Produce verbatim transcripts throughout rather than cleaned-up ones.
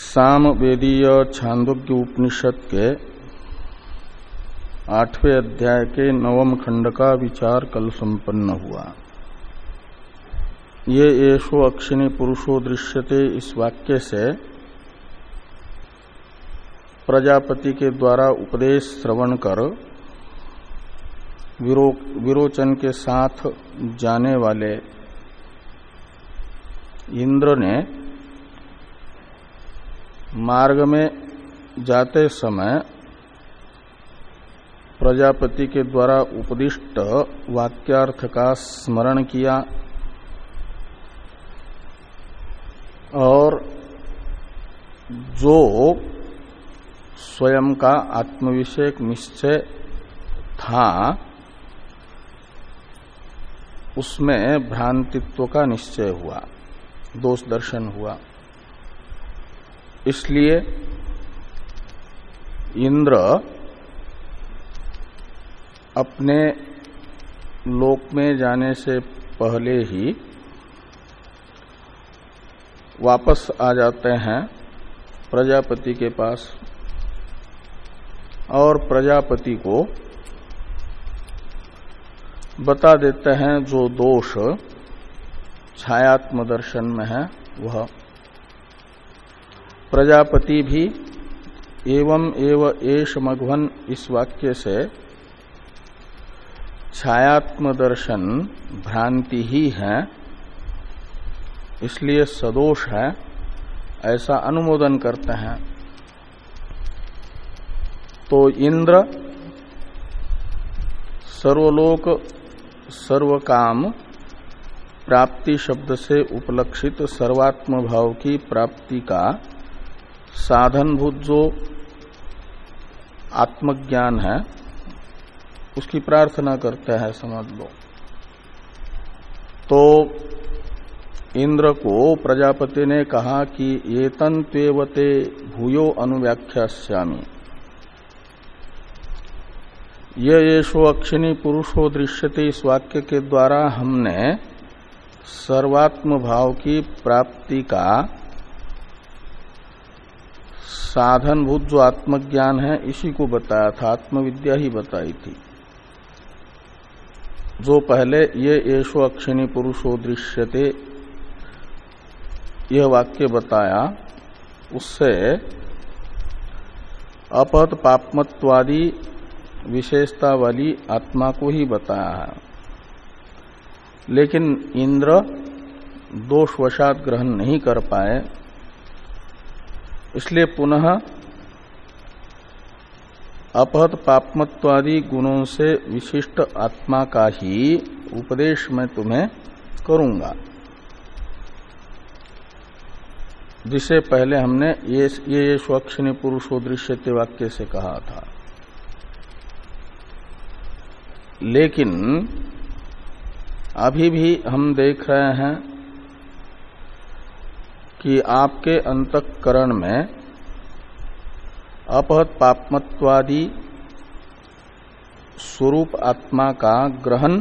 सामवेदीय छांदोग्य उपनिषद के आठवें अध्याय के नवम खंड का विचार कल संपन्न हुआ। ये येषो अक्षिणी पुरुषो दृश्यते इस वाक्य से प्रजापति के द्वारा उपदेश श्रवण कर विरो, विरोचन के साथ जाने वाले इंद्र ने मार्ग में जाते समय प्रजापति के द्वारा उपदिष्ट वाक्यार्थ का स्मरण किया और जो स्वयं का आत्मविषयक निश्चय था उसमें भ्रांतित्व का निश्चय हुआ, दोष दर्शन हुआ। इसलिए इंद्र अपने लोक में जाने से पहले ही वापस आ जाते हैं प्रजापति के पास और प्रजापति को बता देते हैं जो दोष छायात्म दर्शन में है वह। प्रजापति भी एवं एव एष मघवन इस वाक्य से छायात्म दर्शन भ्रांति ही है, इसलिए सदोष है ऐसा अनुमोदन करते हैं। तो इंद्र सर्वलोक सर्वकाम प्राप्ति शब्द से उपलक्षित सर्वात्म भाव की प्राप्ति का साधनभूत जो आत्मज्ञान है उसकी प्रार्थना करते हैं, समझ लो। तो इंद्र को प्रजापति ने कहा कि एतं त्वेवते भूयो अनुव्याख्यास्यामि, ये येषो अक्षिणी पुरुषो दृश्यते इस वाक्य के द्वारा हमने सर्वात्म भाव की प्राप्ति का साधनभूत जो आत्मज्ञान है इसी को बताया था, आत्मविद्या ही बताई थी। जो पहले ये येषो अक्षिणी पुरुषो दृश्यते यह वाक्य बताया उससे अपहत पापमत्वादि विशेषता वाली आत्मा को ही बताया है, लेकिन इंद्र दोषवशात ग्रहण नहीं कर पाए, इसलिए पुनः अपहत पापमत्वादि गुणों से विशिष्ट आत्मा का ही उपदेश मैं तुम्हें करूंगा, जिसे पहले हमने ये ये स्वक्षिणी पुरुषो दृश्यते वाक्य से कहा था। लेकिन अभी भी हम देख रहे हैं कि आपके अंतःकरण में अपहत पापमत्वादि स्वरूप आत्मा का ग्रहण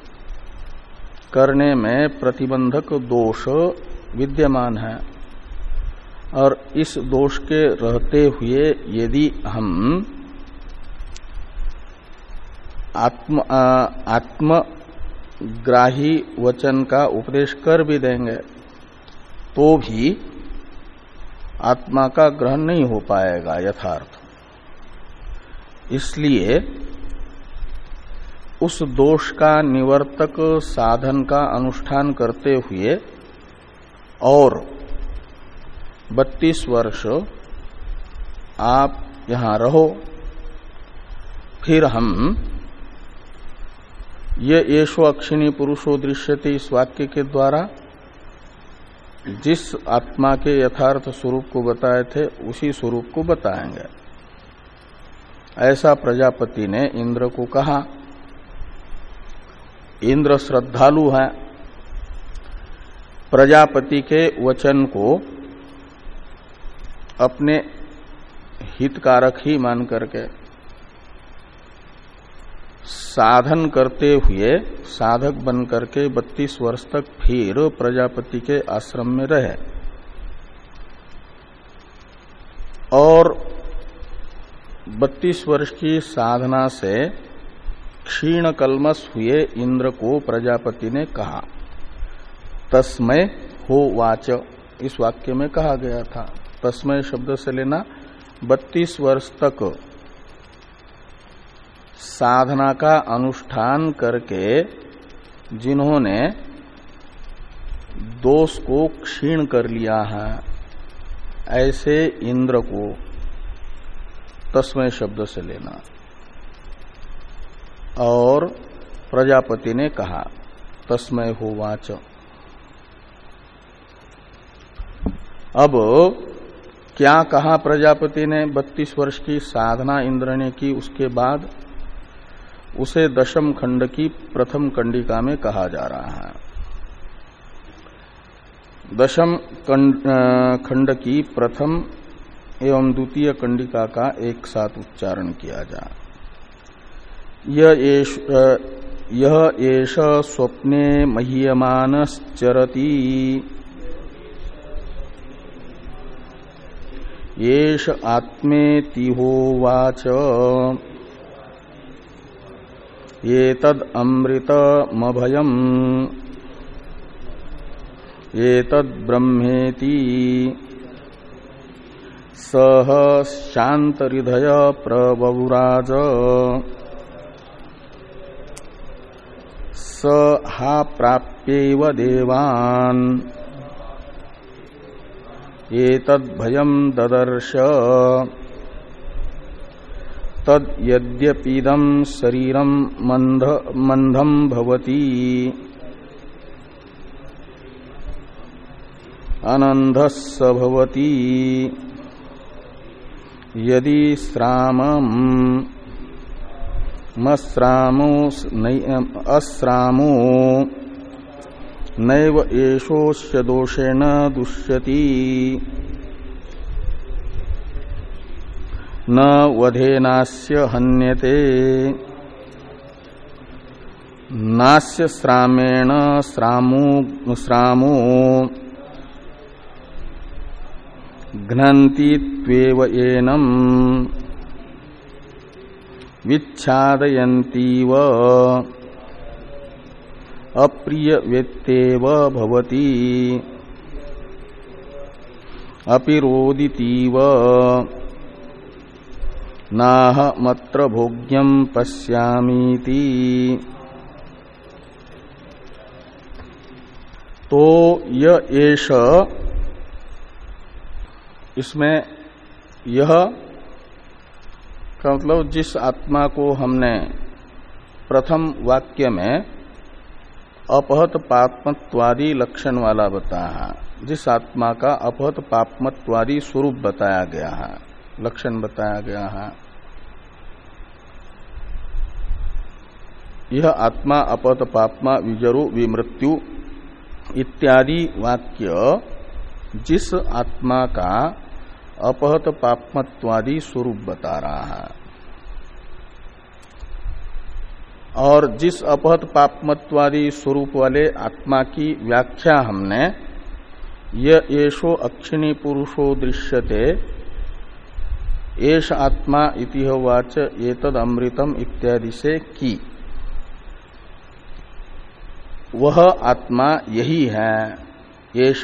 करने में प्रतिबंधक दोष विद्यमान है, और इस दोष के रहते हुए यदि हम आत्म आत्मग्राही वचन का उपदेश कर भी देंगे तो भी आत्मा का ग्रहण नहीं हो पाएगा यथार्थ। इसलिए उस दोष का निवर्तक साधन का अनुष्ठान करते हुए और बत्तीस वर्ष आप यहां रहो, फिर हम ये येषो अक्षिणी पुरुषो दृश्यते इस वाक्य के द्वारा जिस आत्मा के यथार्थ स्वरूप को बताए थे उसी स्वरूप को बताएंगे, ऐसा प्रजापति ने इंद्र को कहा। इंद्र श्रद्धालु है, प्रजापति के वचन को अपने हितकारक ही मान करके साधन करते हुए साधक बन करके बत्तीस वर्ष तक फिर प्रजापति के आश्रम में रहे। और बत्तीस वर्ष की साधना से क्षीण कल्मष हुए इंद्र को प्रजापति ने कहा। तस्मै हो वाच इस वाक्य में कहा गया था। तस्मै शब्द से लेना बत्तीस वर्ष तक साधना का अनुष्ठान करके जिन्होंने दोष को क्षीण कर लिया है, ऐसे इंद्र को तस्मै शब्द से लेना। और प्रजापति ने कहा तस्मै होवाच। अब क्या कहा प्रजापति ने? बत्तीस वर्ष की साधना इंद्र ने की, उसके बाद उसे दशम खंड की प्रथम कंडिका में कहा जा रहा है। दशम खंड की प्रथम एवं द्वितीय कंडिका का एक साथ उच्चारण किया जाए। यह एष स्वप्ने मह्यमानश्चरति येष आत्मेतिहोवाच एतद् अमृतमभयम् एतद् ब्रह्मेति सह शान्तहृदय प्रबभुराज स हा प्राप्येव देवान् एतद्भयम् ददर्श तद् यद्यपीदं शरीरं मंध मंधं भवति अनन्धस्स भवति यदि श्रामं मश्रामो अश्रामो नैव एषोस्य दोषेण दुष्यति न वधेनास्य हन्यते नास्य श्रामेण श्रामो श्रामो घ्नन्ति त्वेव एनं विच्छादयन्तीव अप्रियवेत्तेव भवति अपिरोदितीव नाह मत्र भोग्यं पश्यामीति। तो यह एष, इसमें यह का मतलब जिस आत्मा को हमने प्रथम वाक्य में अपहत पापमत्वादी लक्षण वाला बताया, जिस आत्मा का अपहत पापमत्वादी स्वरूप बताया गया है, लक्षण बताया गया है, यह आत्मा अपहत पापमा विजरो विमृत्यु इत्यादि वाक्य जिस आत्मा का अपहत पापमत्वादी स्वरूप बता रहा है, और जिस अपहत पापमत्वादी स्वरूप वाले आत्मा की व्याख्या हमने यह एषो अक्षिणी पुरुषो दृश्यते एष आत्मा इति वाच एतद अमृतम इत्यादि से की, वह आत्मा यही है। एष,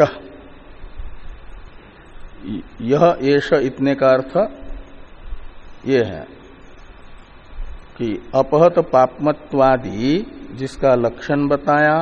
यह एष इतने का अर्थ ये है कि अपहत पापमत्वादि जिसका लक्षण बताया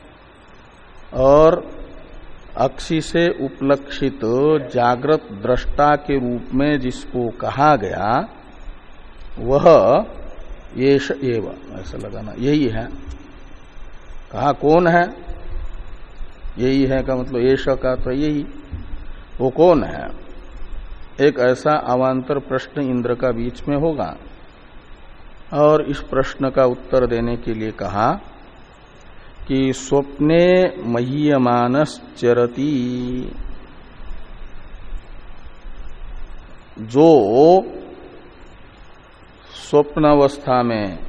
और अक्षि से उपलक्षित जागृत दृष्टा के रूप में जिसको कहा गया वह येष एव, ऐसा लगाना, यही है। कहा कौन है? यही है का मतलब येष का तो यही, वो कौन है? एक ऐसा अवान्तर प्रश्न इंद्र का बीच में होगा और इस प्रश्न का उत्तर देने के लिए कहा कि स्वप्ने मह्यमानश्चरति, जो स्वप्नावस्था में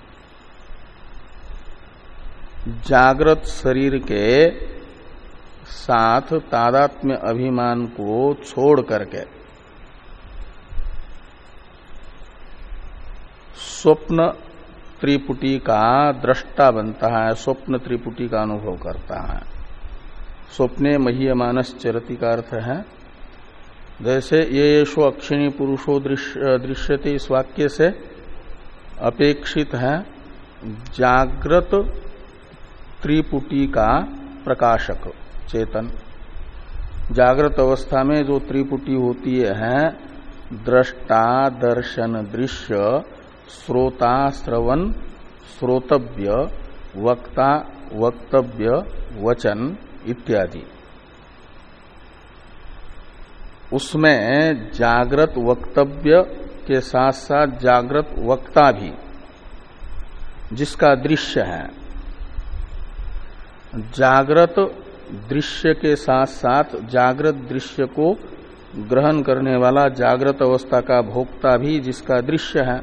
जागृत शरीर के साथ तादात्म्य अभिमान को छोड़ करके स्वप्न त्रिपुटी का दृष्टा बनता है, स्वप्न त्रिपुटी का अनुभव करता है। स्वप्ने मह्यमानस चरति का अर्थ है जैसे ये शो अक्षिणी पुरुषो दृश्य दृश्यते, इस वाक्य से अपेक्षित है जागृत त्रिपुटी का प्रकाशक चेतन। जागृत अवस्था में जो त्रिपुटी होती है दृष्टा दर्शन दृश्य, श्रोता श्रवण श्रोतव्य, वक्ता वक्तव्य वचन इत्यादि, उसमें जागृत वक्तव्य के साथ साथ जागृत वक्ता भी जिसका दृश्य है, जागृत दृश्य के साथ साथ जागृत दृश्य को ग्रहण करने वाला जागृत अवस्था का भोक्ता भी जिसका दृश्य है,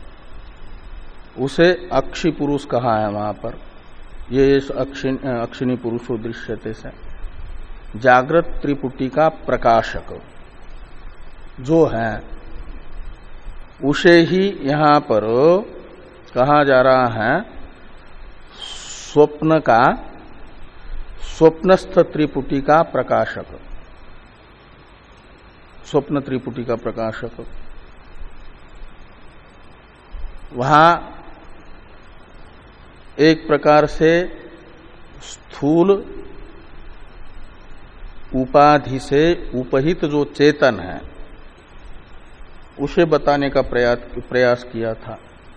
उसे अक्षि पुरुष कहा है वहां पर। ये अक्षिणी पुरुषो दृश्यते से जागृत त्रिपुटी का प्रकाशक जो है उसे ही यहां पर कहा जा रहा है स्वप्न का स्वप्नस्थ त्रिपुटी का प्रकाशक, स्वप्न त्रिपुटी का प्रकाशक। वहां एक प्रकार से स्थूल उपाधि से उपहित जो चेतन है उसे बताने का प्रयास प्रयास किया था।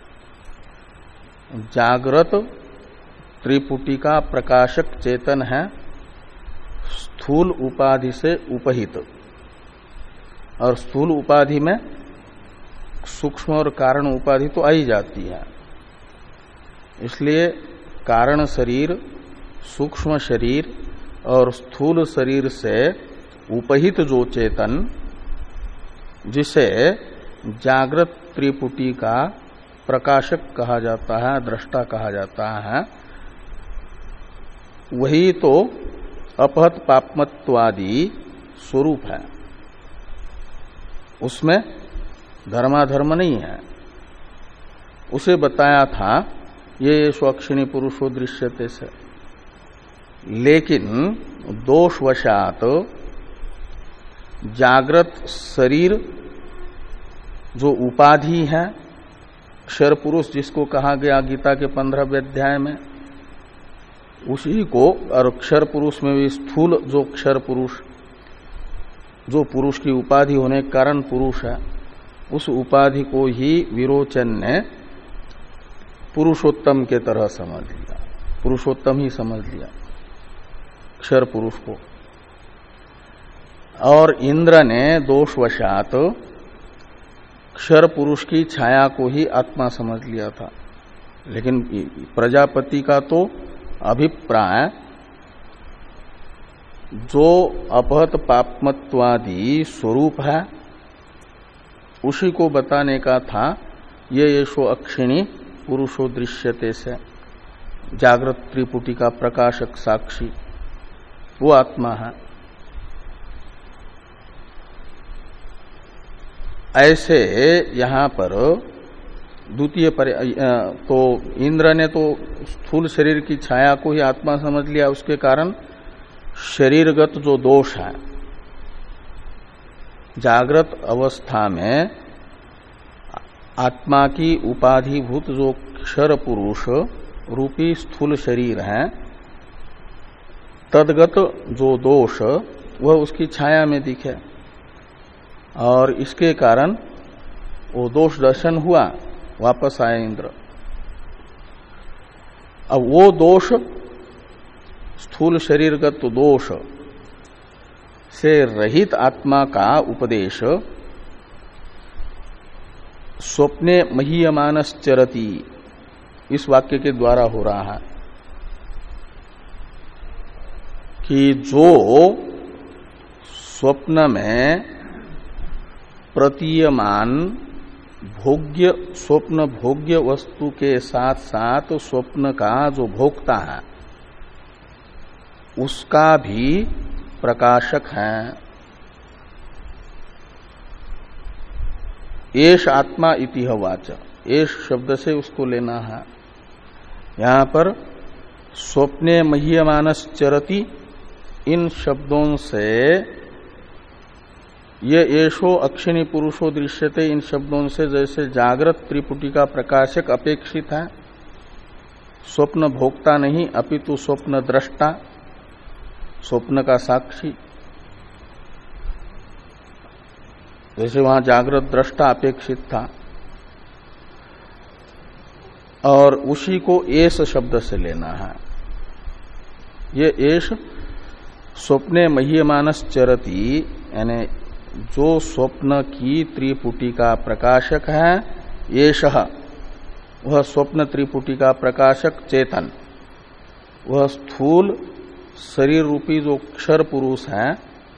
जागृत त्रिपुटी का प्रकाशक चेतन है स्थूल उपाधि से उपहित, और स्थूल उपाधि में सूक्ष्म और कारण उपाधि तो आई जाती है। इसलिए कारण शरीर, सूक्ष्म शरीर और स्थूल शरीर से उपहित जो चेतन जिसे जागृत त्रिपुटी का प्रकाशक कहा जाता है, दृष्टा कहा जाता है, वही तो अपहत पापमत्वादि स्वरूप है। उसमें धर्माधर्म नहीं है। उसे बताया था ये स्वक्षिणी पुरुषो दृश्यते से, लेकिन दोषवशात जागृत शरीर जो उपाधि है, क्षर पुरुष जिसको कहा गया गीता के पंद्रहवें अध्याय में, उसी को, और क्षर पुरुष में भी स्थूल जो क्षर पुरुष जो पुरुष की उपाधि होने के कारण पुरुष है, उस उपाधि को ही विरोचन ने पुरुषोत्तम के तरह समझ लिया, पुरुषोत्तम ही समझ लिया क्षर पुरुष को। और इंद्र ने दोषवशात क्षर पुरुष की छाया को ही आत्मा समझ लिया था। लेकिन प्रजापति का तो अभिप्राय जो अपहत पापमत्वादि स्वरूप है उसी को बताने का था। ये येषो अक्षिणी पुरुषो दृश्यते से जागृत त्रिपुटी का प्रकाशक साक्षी वो आत्मा है। ऐसे यहां पर द्वितीय तो इंद्र ने तो स्थूल शरीर की छाया को ही आत्मा समझ लिया, उसके कारण शरीरगत जो दोष है, जागृत अवस्था में आत्मा की उपाधिभूत जो क्षर पुरुष रूपी स्थूल शरीर है, तदगत जो दोष वह उसकी छाया में दिखे, और इसके कारण वो दोष दर्शन हुआ, वापस आए इंद्र। अब वो दोष, स्थूल शरीरगत दोष से रहित आत्मा का उपदेश स्वप्ने महीयमानश्चरति इस वाक्य के द्वारा हो रहा है कि जो स्वप्न में प्रतीयमान भोग्य स्वप्न भोग्य वस्तु के साथ साथ स्वप्न का जो भोक्ता है उसका भी प्रकाशक है। एष आत्मा इति वाच, एष शब्द से उसको लेना है। यहां पर स्वप्ने मह्यमानस चरति, इन शब्दों से ये एषो अक्षिणी पुरुषो दृश्यते, इन शब्दों से जैसे जागृत त्रिपुटी का प्रकाशक अपेक्षित है, स्वप्न भोक्ता नहीं अपितु स्वप्न दृष्टा, स्वप्न का साक्षी, जैसे वहां जागृत दृष्टा अपेक्षित था, और उसी को एष शब्द से लेना है। ये एष स्वप्ने मह्यमानस चरति, यानी जो स्वप्न की त्रिपुटी का प्रकाशक है, एषः वह स्वप्न त्रिपुटी का प्रकाशक चेतन, वह स्थूल शरीर रूपी जो क्षर पुरुष है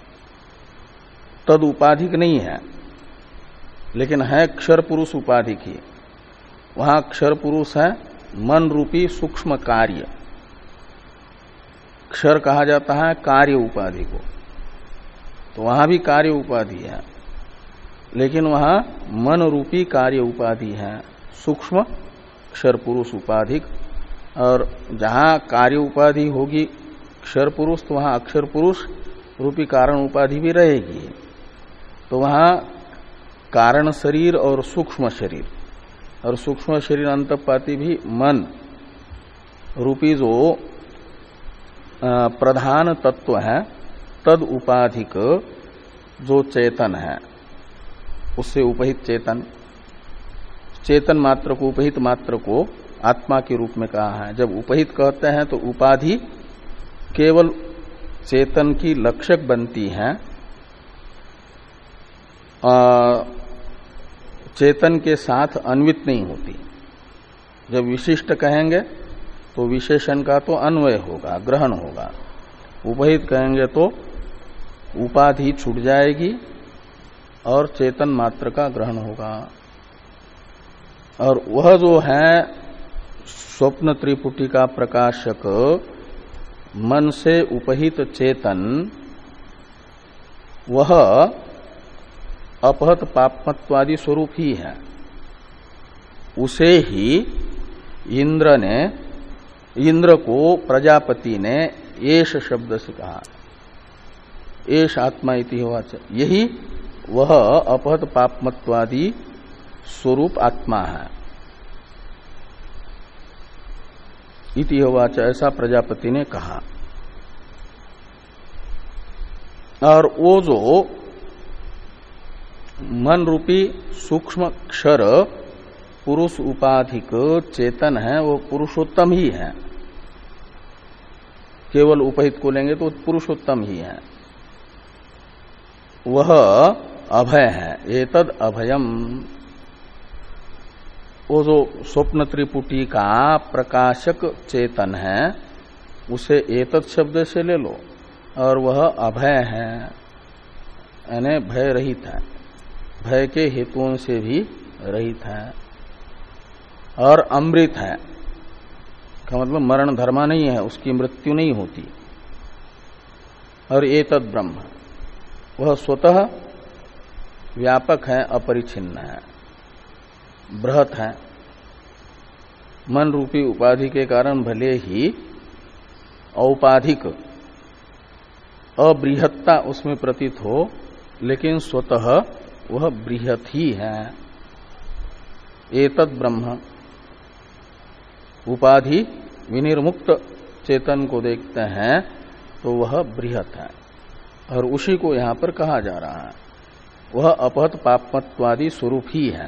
तद उपाधिक नहीं है, लेकिन है क्षर पुरुष उपाधिक ही। वहां क्षर पुरुष है मन रूपी सूक्ष्म कार्य, क्षर कहा जाता है कार्य उपाधि को, तो वहां भी कार्य उपाधि है, लेकिन वहां मन रूपी कार्य उपाधि है, सूक्ष्म क्षर पुरुष उपाधिक। और जहां कार्य उपाधि होगी क्षर पुरुष, तो वहां अक्षर पुरुष रूपी कारण उपाधि भी रहेगी। तो वहां कारण शरीर और सूक्ष्म शरीर, और सूक्ष्म शरीर अंतपाती भी मन रूपी जो प्रधान तत्व है तद उपाधिक जो चेतन है, उससे उपहित चेतन, चेतन मात्र को उपहित मात्र को आत्मा के रूप में कहा है। जब उपहित कहते हैं तो उपाधि केवल चेतन की लक्षक बनती है, चेतन के साथ अन्वित नहीं होती। जब विशिष्ट कहेंगे तो विशेषण का तो अन्वय होगा, ग्रहण होगा। उपहित कहेंगे तो उपाधि छूट जाएगी और चेतन मात्र का ग्रहण होगा। और वह जो है स्वप्न त्रिपुटी का प्रकाशक मन से उपहित चेतन, वह अपहत पापमत्वादि स्वरूप ही है। उसे ही इंद्र ने, इंद्र को प्रजापति ने एष शब्द से कहा, एष आत्मा इति होवाच, यही वह अपहत पापमत्वादि स्वरूप आत्मा है। इति होवाच, ऐसा प्रजापति ने कहा। और वो जो मन रूपी सूक्ष्म क्षर पुरुष उपाधिक चेतन है, वो पुरुषोत्तम ही है। केवल उपहित को लेंगे तो पुरुषोत्तम ही है, वह अभय है। एतद अभयम, वो जो स्वप्न त्रिपुटी का प्रकाशक चेतन है उसे एतद शब्द से ले लो, और वह अभय है, यानी भय रहित है, भय के हेतुओं से भी रहित है, और अमृत है का मतलब मरण धर्मा नहीं है, उसकी मृत्यु नहीं होती। और एतद ब्रह्म, वह स्वतः व्यापक है, अपरिछिन्न है, बृहत है। मन रूपी उपाधि के कारण भले ही औपाधिक अबृहत्ता उसमें प्रतीत हो, लेकिन स्वतः वह बृहत ही है। एतद ब्रह्म, उपाधि विनिर्मुक्त चेतन को देखते हैं तो वह बृहत है, और उसी को यहां पर कहा जा रहा है। वह अपहत पापमत्वादि स्वरूप ही है,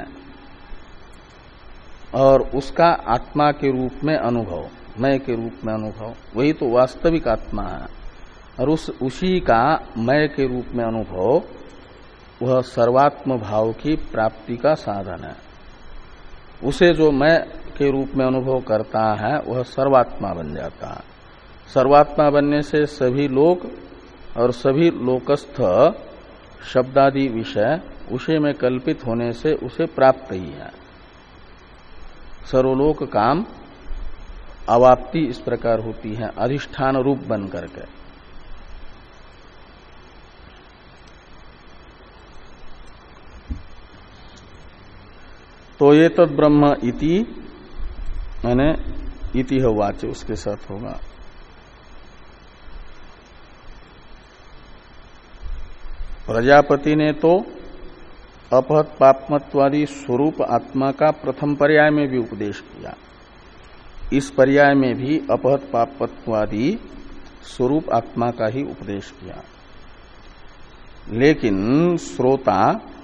और उसका आत्मा के रूप में अनुभव, मैं के रूप में अनुभव, वही तो वास्तविक आत्मा है। और उस उसी का मैं के रूप में अनुभव, वह सर्वात्म भाव की प्राप्ति का साधन है। उसे जो मैं के रूप में अनुभव करता है वह सर्वात्मा बन जाता है। सर्वात्मा बनने से सभी लोक और सभी लोकस्थ शब्दादि विषय उसे में कल्पित होने से उसे प्राप्त ही है। सर्वलोक काम अवाप्ति इस प्रकार होती है, अधिष्ठान रूप बन करके। तो ये तद ब्रह्म इति मैंने इति है वाच्य, उसके साथ होगा। प्रजापति ने तो अपहत पापमत्वादि स्वरूप आत्मा का प्रथम पर्याय में भी उपदेश किया, इस पर्याय में भी अपहत पापत्वादि स्वरूप आत्मा का ही उपदेश किया। लेकिन श्रोता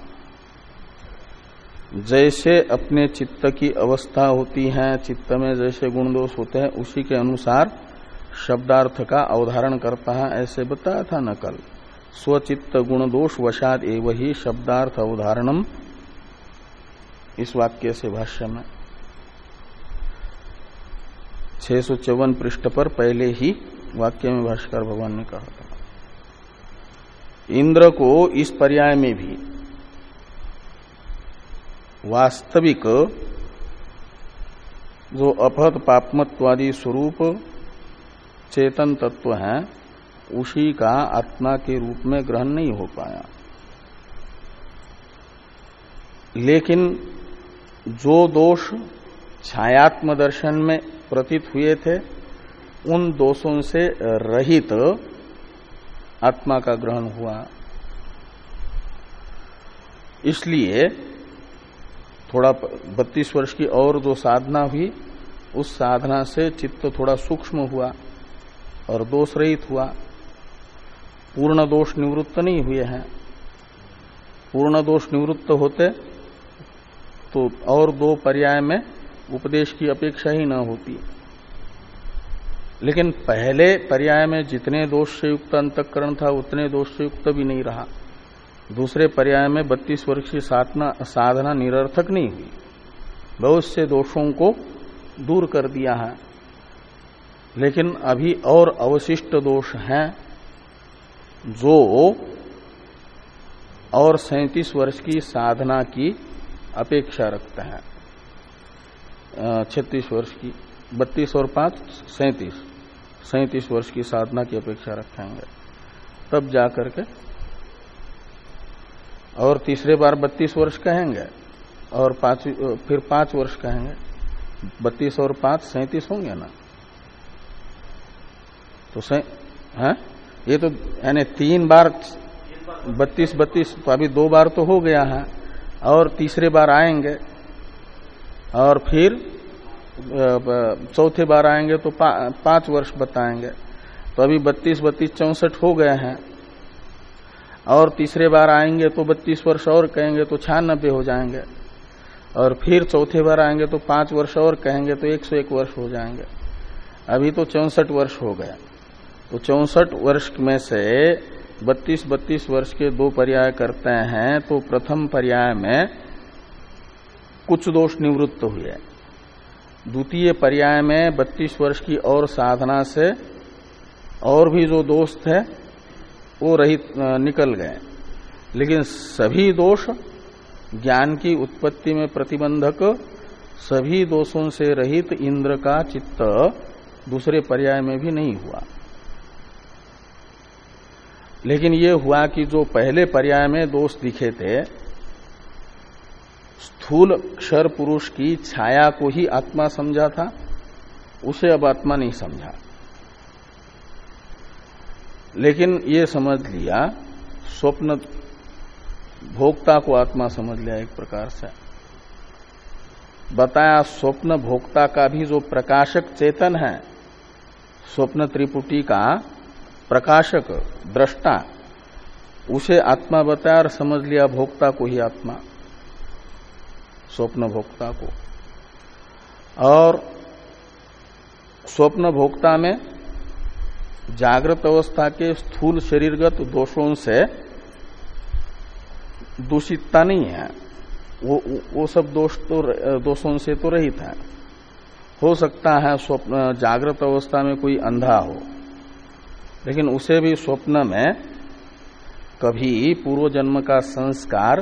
जैसे अपने चित्त की अवस्था होती है, चित्त में जैसे गुण दोष होते हैं, उसी के अनुसार शब्दार्थ का अवधारण करता है, ऐसे बताया था न कल। स्वचित्त गुण दोष वशाद एव ही शब्दार्थ अवधारणम, इस वाक्य से भाष्य में छह सौ चौवन पृष्ठ पर पहले ही वाक्य में भाष्कर भगवान ने कहा था। इंद्र को इस पर्याय में भी वास्तविक जो अपहत पापमत्वादि स्वरूप चेतन तत्व है, उसी का आत्मा के रूप में ग्रहण नहीं हो पाया। लेकिन जो दोष छायात्म दर्शन में प्रतीत हुए थे, उन दोषों से रहित आत्मा का ग्रहण हुआ। इसलिए थोड़ा बत्तीस वर्ष की और जो साधना हुई, उस साधना से चित्त थोड़ा सूक्ष्म हुआ और दोष रहित हुआ। पूर्ण दोष निवृत्त नहीं हुए हैं। पूर्ण दोष निवृत्त होते तो और दो पर्याय में उपदेश की अपेक्षा ही न होती। लेकिन पहले पर्याय में जितने दोष से युक्त अंतःकरण था, उतने दोष से युक्त भी नहीं रहा। दूसरे पर्याय में बत्तीस वर्ष की साधना साधना निरर्थक नहीं हुई, बहुत से दोषों को दूर कर दिया है। लेकिन अभी और अवशिष्ट दोष हैं जो और सैंतीस वर्ष की साधना की अपेक्षा रखते हैं। छत्तीस वर्ष की, बत्तीस और पांच सैंतीस, सैंतीस वर्ष की साधना की अपेक्षा रखेंगे, तब जाकर के और तीसरे बार बत्तीस वर्ष कहेंगे और पांच फिर पांच वर्ष कहेंगे। बत्तीस और पांच सैंतीस होंगे ना। तो सै हैं ये तो यानी तीन बार बत्तीस बत्तीस, तो अभी दो बार तो हो गया है और तीसरे बार आएंगे और फिर चौथे बार आएंगे तो पा, पांच वर्ष बताएंगे। तो अभी बत्तीस बत्तीस चौसठ हो गए हैं और तीसरे बार आएंगे तो बत्तीस वर्ष और कहेंगे तो छियानबे हो जाएंगे और फिर चौथे बार आएंगे तो पांच वर्ष और कहेंगे तो एक सौ एक वर्ष हो जाएंगे। अभी तो चौसठ वर्ष हो गए। तो चौसठ वर्ष में से बत्तीस बत्तीस वर्ष के दो पर्याय करते हैं तो प्रथम पर्याय में कुछ दोष निवृत्त हुए, द्वितीय पर्याय में बत्तीस वर्ष की और साधना से और भी जो दोष थे वो रहित निकल गए। लेकिन सभी दोष ज्ञान की उत्पत्ति में प्रतिबंधक, सभी दोषों से रहित इंद्र का चित्त दूसरे पर्याय में भी नहीं हुआ। लेकिन ये हुआ कि जो पहले पर्याय में दोष दिखे थे, स्थूल क्षर पुरुष की छाया को ही आत्मा समझा था, उसे अब आत्मा नहीं समझा। लेकिन ये समझ लिया, स्वप्न भोक्ता को आत्मा समझ लिया एक प्रकार से। बताया स्वप्न भोक्ता का भी जो प्रकाशक चेतन है, स्वप्न त्रिपुटी का प्रकाशक दृष्टा, उसे आत्मा बताया और समझ लिया भोक्ता को ही आत्मा, स्वप्न भोक्ता को। और स्वप्न भोक्ता में जागृत अवस्था के स्थूल शरीरगत दोषों से दूषितता नहीं है, वो वो सब दोष तो दोषों से तो रहित है। हो सकता है स्वप्न जागृत अवस्था में कोई अंधा हो, लेकिन उसे भी स्वप्न में कभी पूर्व जन्म का संस्कार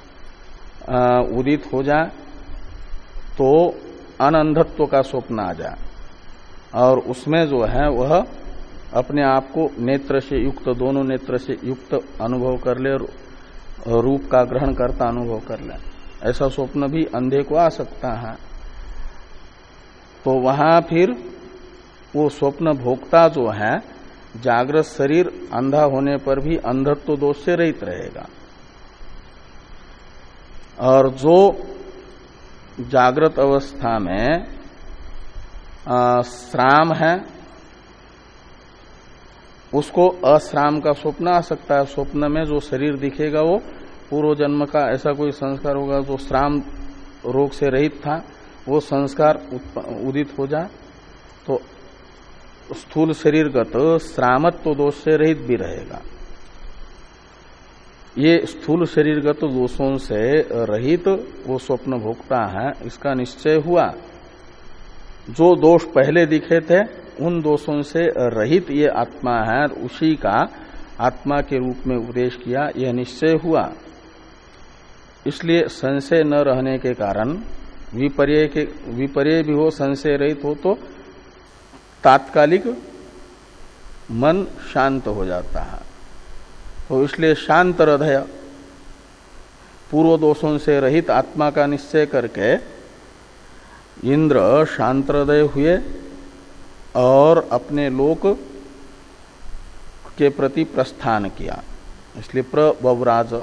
उदित हो जाए तो अनंधत्व का स्वप्न आ जाए और उसमें जो है वह अपने आप को नेत्र से युक्त, दोनों नेत्र से युक्त अनुभव कर ले और रूप का ग्रहण करता अनुभव कर ले। ऐसा स्वप्न भी अंधे को आ सकता है। तो वहां फिर वो स्वप्न भोक्ता जो है जागृत शरीर अंधा होने पर भी अंधत्व दोष से रहित रहेगा। और जो जागृत अवस्था में आ, श्राम है उसको अश्राम का स्वप्न आ सकता है। स्वप्न में जो शरीर दिखेगा वो पूर्व जन्म का ऐसा कोई संस्कार होगा जो श्राम रोग से रहित था, वो संस्कार उदित हो जाए तो स्थूल शरीरगत श्रामत्व दोष से रहित भी रहेगा। ये स्थूल शरीरगत दोषों से रहित वो स्वप्न भोक्ता है, इसका निश्चय हुआ। जो दोष पहले दिखे थे उन दोषों से रहित ये आत्मा है, उसी का आत्मा के रूप में उपदेश किया, यह निश्चय हुआ। इसलिए संशय न रहने के कारण विपर्य के विपर्य भी हो, संशय रहित हो तो तात्कालिक मन शांत हो जाता है। तो इसलिए शांत हृदय पूर्व दोषों से रहित आत्मा का निश्चय करके इंद्र शांत हृदय हुए और अपने लोक के प्रति प्रस्थान किया। इसलिए प्रबव्राज।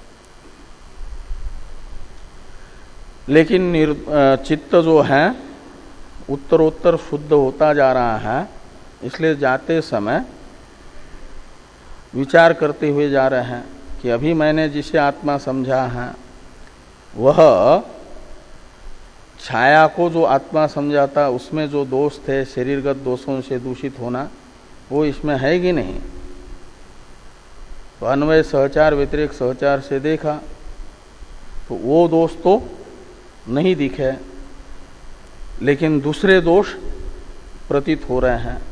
लेकिन चित्त जो है उत्तरोत्तर शुद्ध होता जा रहा है, इसलिए जाते समय विचार करते हुए जा रहे हैं कि अभी मैंने जिसे आत्मा समझा है वह छाया को जो आत्मा समझा था उसमें जो दोष थे शरीरगत दोषों से दूषित होना, वो इसमें है कि नहीं। तो अन्वय सहचार व्यतिरेक सहचार से देखा तो वो दोष तो नहीं दिखे, लेकिन दूसरे दोष प्रतीत हो रहे हैं।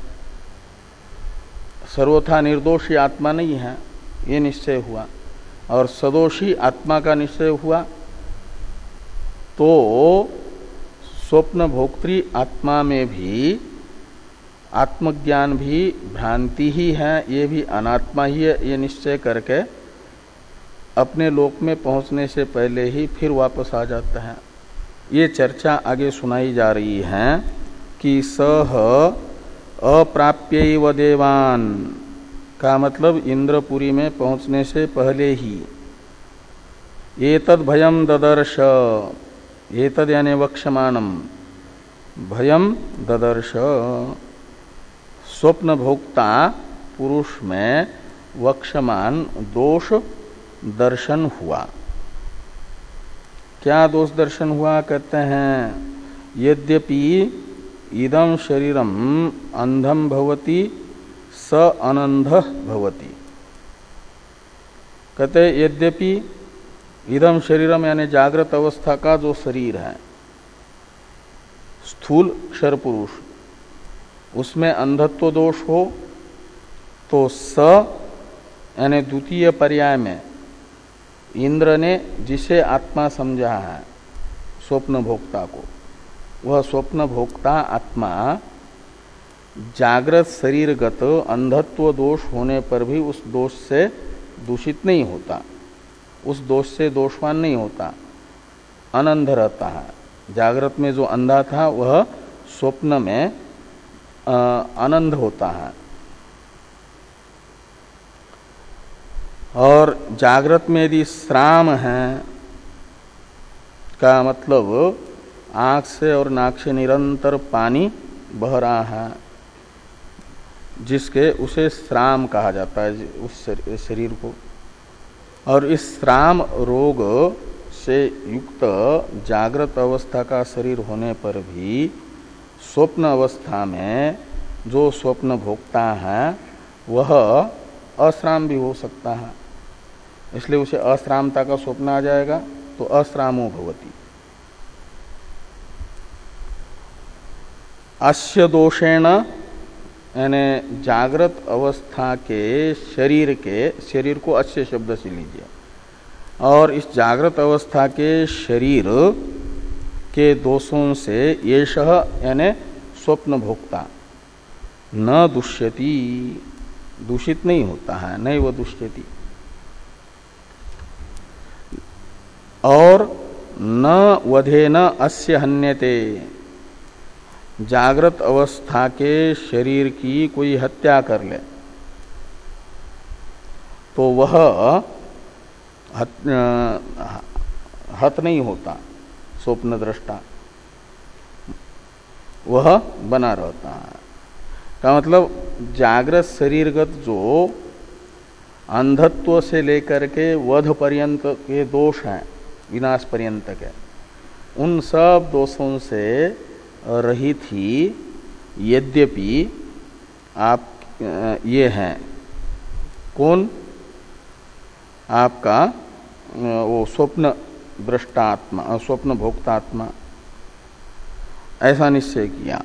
सर्वथा निर्दोषी आत्मा नहीं है, ये निश्चय हुआ। और सदोषी आत्मा का निश्चय हुआ तो स्वप्न भोक्त्री आत्मा में भी आत्मज्ञान भी भ्रांति ही है, ये भी अनात्मा ही है, ये निश्चय करके अपने लोक में पहुंचने से पहले ही फिर वापस आ जाता है। ये चर्चा आगे सुनाई जा रही है कि सह अप्राप्यैव देवान का मतलब इंद्रपुरी में पहुंचने से पहले ही एतद् भयम ददर्श, एतद् यानी वक्षमानम, भयम ददर्श, स्वप्न भोक्ता पुरुष में वक्षमान दोष दर्शन हुआ। क्या दोष दर्शन हुआ? कहते हैं यद्यपि इदं शरीरम अंधम भवति स अनंधः भवति। कहते यद्यपि इदं शरीरम यानी जागृत अवस्था का जो शरीर है स्थूल क्षर पुरुष, उसमें अंधत्व दोष हो तो स यानी द्वितीय पर्याय में इंद्र ने जिसे आत्मा समझा है स्वप्न भोक्ता को, वह स्वप्न भोक्ता आत्मा जागृत शरीरगत अंधत्व दोष होने पर भी उस दोष से दूषित नहीं होता, उस दोष से दोषवान नहीं होता, अनंध रहता है। जागृत में जो अंधा था वह स्वप्न में आनंद होता है। और जागृत में यदि श्राम है का मतलब आंख से और नाक से निरंतर पानी बह रहा है, जिसके उसे श्राम कहा जाता है उस शरीर को। और इस श्राम रोग से युक्त जागृत अवस्था का शरीर होने पर भी स्वप्न अवस्था में जो स्वप्न भोक्ता है वह अश्राम भी हो सकता है, इसलिए उसे अश्रामता का स्वप्न आ जाएगा तो अश्रामो भवति। अस्य दोषेण यानी जागृत अवस्था के शरीर के, शरीर को अस्य शब्द से लीजिए, और इस जागृत अवस्था के शरीर के दोषों से येषः यानी स्वप्न भोक्ता न दुष्यति, दूषित नहीं होता है, नहीं वह दुष्यति। और न वधेन अस्य हन्यते, जागृत अवस्था के शरीर की कोई हत्या कर ले तो वह हत, हत नहीं होता, स्वप्न दृष्टा वह बना रहता है। का मतलब जागृत शरीरगत जो अंधत्व से लेकर के वध पर्यंत के दोष हैं, विनाश पर्यंत के, उन सब दोषों से रहित ही यद्यपि आप ये हैं, कौन? आपका वो स्वप्न दृष्टात्मा, स्वप्न भोक्तात्मा, ऐसा निश्चय किया।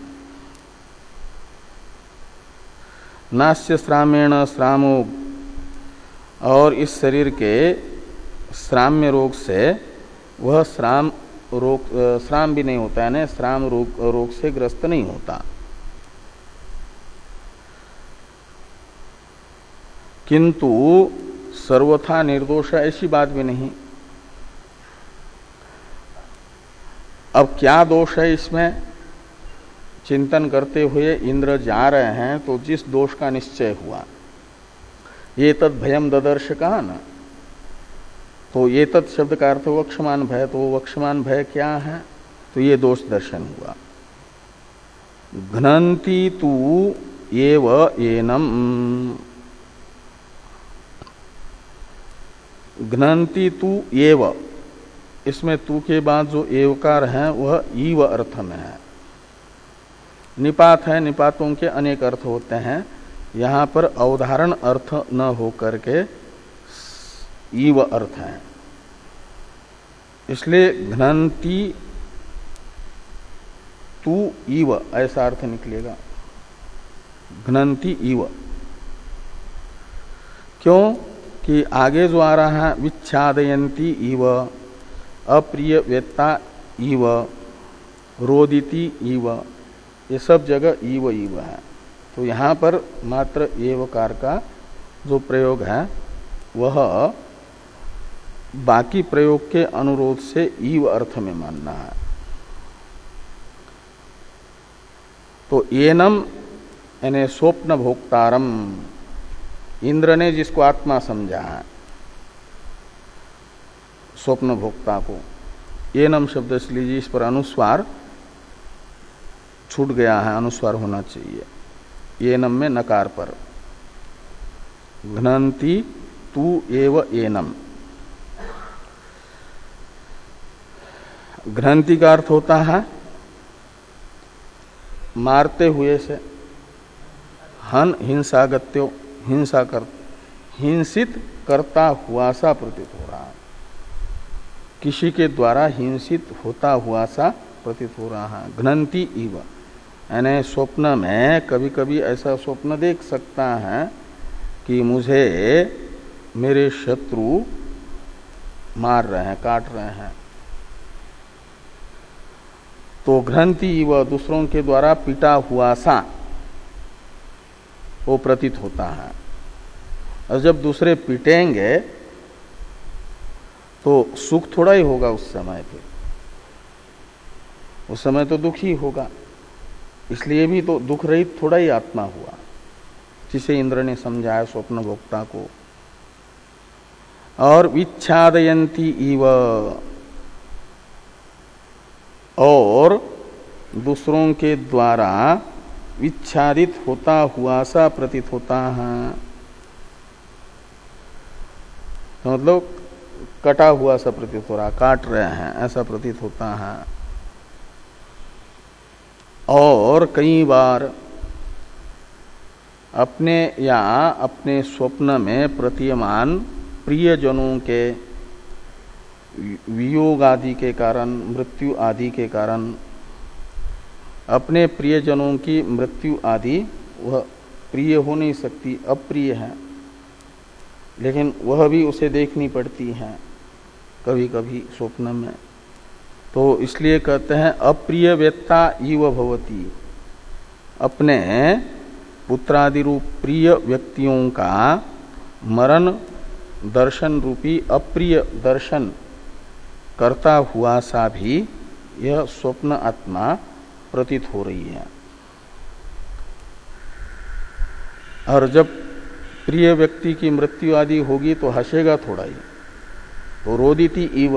नास्य श्रामेण श्रामो, और इस शरीर के श्राम्य रोग से वह श्राम रोग श्राम भी नहीं होता है, श्राम रोग रोग से ग्रस्त नहीं होता। किंतु सर्वथा निर्दोष ऐसी बात भी नहीं। अब क्या दोष है इसमें? चिंतन करते हुए इंद्र जा रहे हैं तो जिस दोष का निश्चय हुआ, ये तद भयम ददर्श कहा ना, तो ये तत् शब्द का अर्थ वक्षमान भय, तो वक्षमान भय क्या है? तो ये दोष दर्शन हुआ। घ्नन्ति तु एव एनम, घ्नन्ति तु एव, इसमें तू के बाद जो एवकार है वह ईव अर्थ में है। निपात है, निपातों के अनेक अर्थ होते हैं, यहाँ पर अवधारण अर्थ न हो करके ईव अर्थ है, इसलिए घ्नन्ति तू ईव ऐसा अर्थ निकलेगा। घ्नन्ति ईव क्यों कि आगे जो आ रहा है विच्छादयन्ति ईव, अप्रिय वेत्ता ईव, रोदिति ईव, ये सब जगह ईव ईव है। तो यहाँ पर मात्र एवकार का जो प्रयोग है वह बाकी प्रयोग के अनुरोध से ईव अर्थ में मानना है। तो एनम यानी स्वप्न भोक्तारम, इंद्र ने जिसको आत्मा समझा है, स्वप्न भोक्ता को, एनम शब्द से लीजिए, इस पर अनुस्वार छूट गया है, अनुस्वार होना चाहिए एनम में नकार पर। घ्नन्ति तू एव एनम, घ्नन्ति का अर्थ होता है मारते हुए से, हन हिंसागत्यो, हिंसा कर, हिंसित करता हुआ सा प्रतीत हो रहा है, किसी के द्वारा हिंसित होता हुआ सा प्रतीत हो रहा है। घ्नन्ति इव यानी स्वप्न में कभी कभी ऐसा स्वप्न देख सकता है कि मुझे मेरे शत्रु मार रहे हैं, काट रहे हैं, तो घ्नन्ति इव दूसरों के द्वारा पिटा हुआ सा वो प्रतीत होता है। और जब दूसरे पिटेंगे तो सुख थोड़ा ही होगा उस समय, फिर उस समय तो दुख ही होगा, इसलिए भी तो दुख रहित थोड़ा ही आत्मा हुआ, जिसे इंद्र ने समझाया स्वप्न भोक्ता को। और विच्छादयन्ति इव, और दूसरों के द्वारा विच्छादित होता हुआ सा प्रतीत होता है, तो मतलब कटा हुआ सा प्रतीत हो रहा, काट रहे हैं ऐसा प्रतीत होता है। और कई बार अपने या अपने स्वप्न में प्रतीयमान प्रियजनों के वियोग आदि के कारण, मृत्यु आदि के कारण, अपने प्रियजनों की मृत्यु आदि वह प्रिय हो नहीं सकती, अप्रिय है, लेकिन वह भी उसे देखनी पड़ती है कभी कभी स्वप्न में, तो इसलिए कहते हैं अप्रिय वेत्ता इव भवति, अपने पुत्रादि रूप प्रिय व्यक्तियों का मरण दर्शन रूपी अप्रिय दर्शन करता हुआ सा भी यह स्वप्न आत्मा प्रतीत हो रही है। और जब प्रिय व्यक्ति की मृत्यु आदि होगी तो हंसेगा थोड़ा ही, तो रोदिति इव,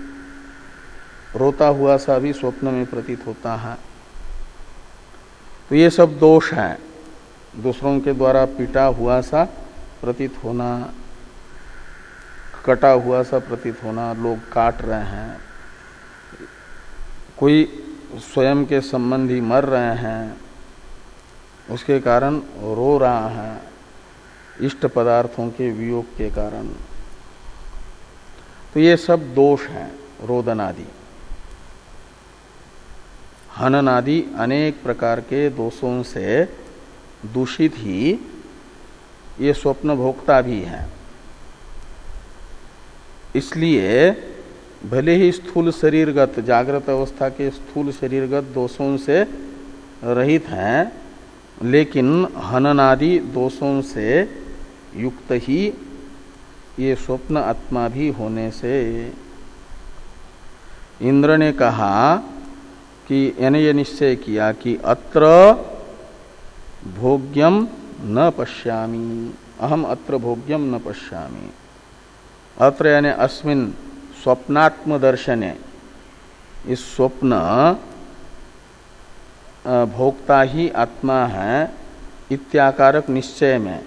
रोता हुआ सा भी स्वप्न में प्रतीत होता है। तो ये सब दोष हैं, दूसरों के द्वारा पीटा हुआ सा प्रतीत होना, कटा हुआ सा प्रतीत होना, लोग काट रहे हैं, कोई स्वयं के संबंधी मर रहे हैं, उसके कारण रो रहा है, इष्ट पदार्थों के वियोग के कारण। तो ये सब दोष हैं, रोदन आदि, हनन आदि अनेक प्रकार के दोषों से दूषित ही ये स्वप्न भोक्ता भी है। इसलिए भले ही स्थूल शरीरगत, जागृत अवस्था के स्थूल शरीरगत दोषों से रहित हैं, लेकिन हननादि दोषों से युक्त ही ये स्वप्न आत्मा भी होने से इंद्र ने कहा कि यानी ये निश्चय किया कि अत्र भोग्यम न पश्यामि, अहम अत्र भोग्यम न पश्यामि। अत्र यानी अस्मिन् स्वप्नात्म दर्शने, इस स्वप्न भोक्ता ही आत्मा है इत्याकारक निश्चय में,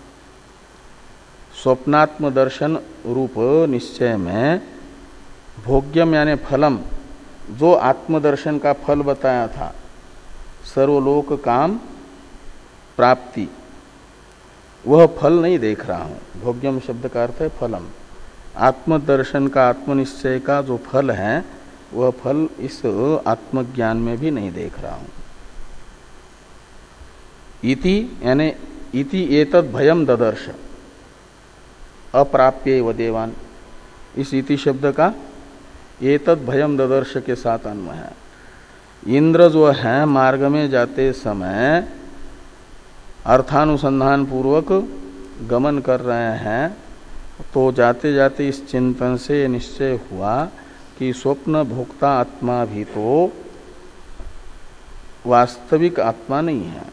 स्वप्नात्म दर्शन रूप निश्चय में भोग्यम यानी फलम, जो आत्मदर्शन का फल बताया था, सर्वलोक काम प्राप्ति, वह फल नहीं देख रहा हूं। भोग्यम शब्द का अर्थ है फलम, आत्मदर्शन का, आत्मनिश्चय का जो फल है वह फल इस आत्मज्ञान में भी नहीं देख रहा हूं। इति यानी इति एतद् भयम ददर्श अप्राप्य व देवान, इस इति शब्द का एतद् भयम ददर्श के साथ अन्वय है। इंद्र जो है मार्ग में जाते समय अर्थानुसंधान पूर्वक गमन कर रहे हैं, तो जाते जाते इस चिंतन से निश्चय हुआ कि स्वप्न भोक्ता आत्मा भी तो वास्तविक आत्मा नहीं है,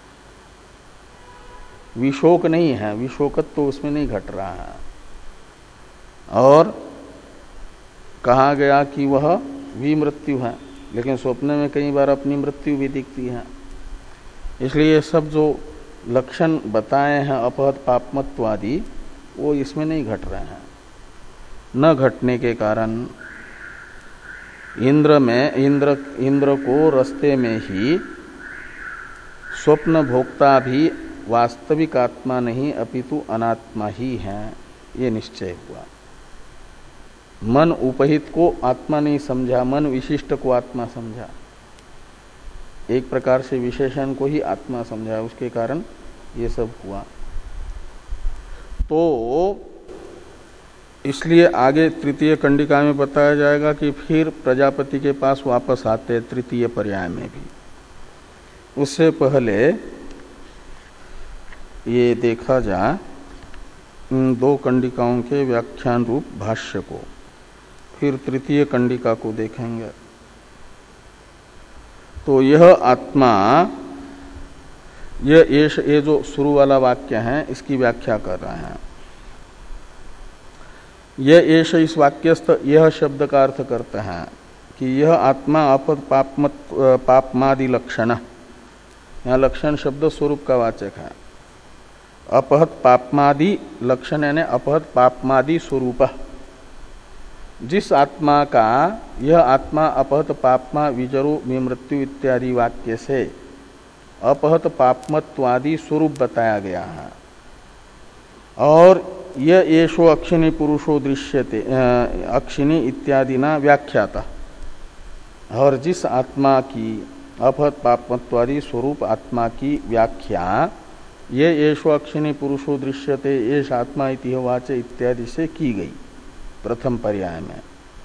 विशोक नहीं है, विशोकत्व तो उसमें नहीं घट रहा है। और कहा गया कि वह विमृत्यु है, लेकिन स्वप्न में कई बार अपनी मृत्यु भी दिखती है। इसलिए सब जो लक्षण बताए हैं अपहत पापमत्वादि, वो इसमें नहीं घट रहे हैं। न घटने के कारण इंद्र में इंद्र इंद्र को रास्ते में ही स्वप्न भोक्ता भी वास्तविक आत्मा नहीं अपितु अनात्मा ही है, ये निश्चय हुआ। मन उपहित को आत्मा नहीं समझा, मन विशिष्ट को आत्मा समझा, एक प्रकार से विशेषण को ही आत्मा समझा, उसके कारण ये सब हुआ। तो इसलिए आगे तृतीय कंडिका में बताया जाएगा कि फिर प्रजापति के पास वापस आते तृतीय पर्याय में भी। उससे पहले ये देखा जाए इन दो कंडिकाओं के व्याख्यान रूप भाष्य को, फिर तृतीय कंडिका को देखेंगे। तो यह आत्मा, यह एष, ये जो शुरू वाला वाक्य है इसकी व्याख्या कर रहे हैं। यह एष इस वाक्यस्थ यह शब्द का अर्थ करते हैं कि यह आत्मा अपद पापमत पापमादि लक्षण, यहाँ लक्षण शब्द स्वरूप का वाचक है। अपहत पापमादि लक्षण यानी अपहत पापमादि स्वरूप, जिस आत्मा का यह आत्मा अपहत पापमा विजरो विमृत्यु इत्यादि वाक्य से अपहत पापमत्वादि स्वरूप बताया गया है। और यह येषो अक्षिणी पुरुषो दृश्यते अक्षिणी इत्यादि ना व्याख्याता, और जिस आत्मा की अपहत पापमत्वादि स्वरूप आत्मा की व्याख्या ये येषो अक्षिणी पुरुषो दृश्यते येष आत्मा इति वाच इत्यादि से की गई प्रथम पर्याय में।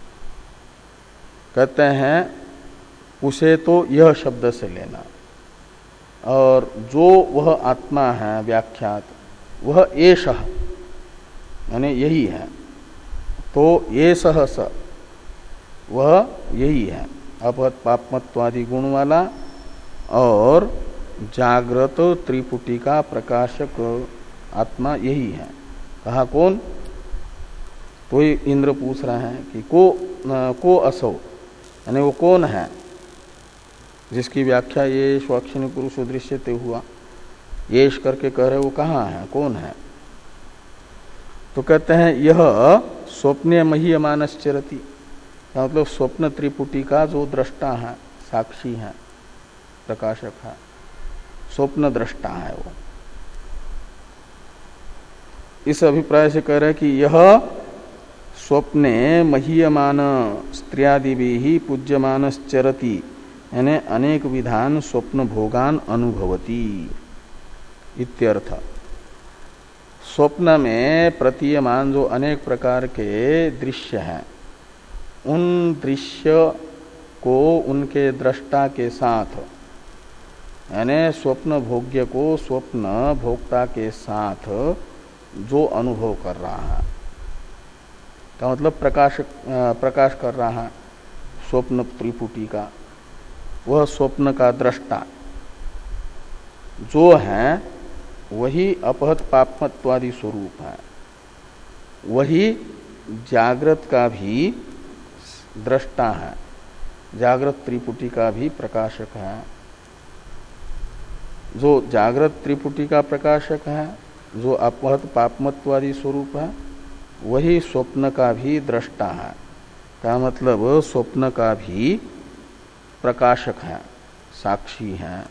कहते हैं उसे तो यह शब्द से लेना, और जो वह आत्मा है व्याख्यात वह एषः यानी यही है। तो एषः स वह यही है, अपहत पापमत्वादि गुण वाला और जागृत त्रिपुटी का प्रकाशक आत्मा यही है। कहा कौन? तो इंद्र पूछ रहे हैं कि को को असौ, यानी वो कौन है जिसकी व्याख्या ये स्वाक्षिणी पुरुष दृश्यते हुआ। येष करके कह रहे वो कहाँ है, कौन है? तो कहते हैं यह स्वप्ने महीयमानश्चरति, मतलब स्वप्न त्रिपुटी का जो दृष्टा है, साक्षी है, प्रकाशक है, स्वप्न दृष्टा है वो। इस अभिप्राय से कह रहे कि यह स्वप्ने महीयमान स्त्रियादि ही पूज्यमानश्चरति, यानी अनेक विधान स्वप्न भोगान अनुभवती इत्यर्थ। स्वप्न में प्रतीयमान जो अनेक प्रकार के दृश्य हैं, उन दृश्य को उनके दृष्टा के साथ, यानी स्वप्न भोग्य को स्वप्न भोक्ता के साथ जो अनुभव कर रहा है, का मतलब प्रकाश प्रकाश कर रहा है स्वप्न त्रिपुटी का, वह स्वप्न का दृष्टा जो है वही अपहत पापमत्वादि स्वरूप है, वही जागृत का भी दृष्टा है, जागृत त्रिपुटी का भी प्रकाशक है। जो जागृत त्रिपुटी का प्रकाशक है, जो अपहत पापमत्वादि स्वरूप है, वही स्वप्न का भी दृष्टा है, का मतलब स्वप्न का भी प्रकाशक है, साक्षी है।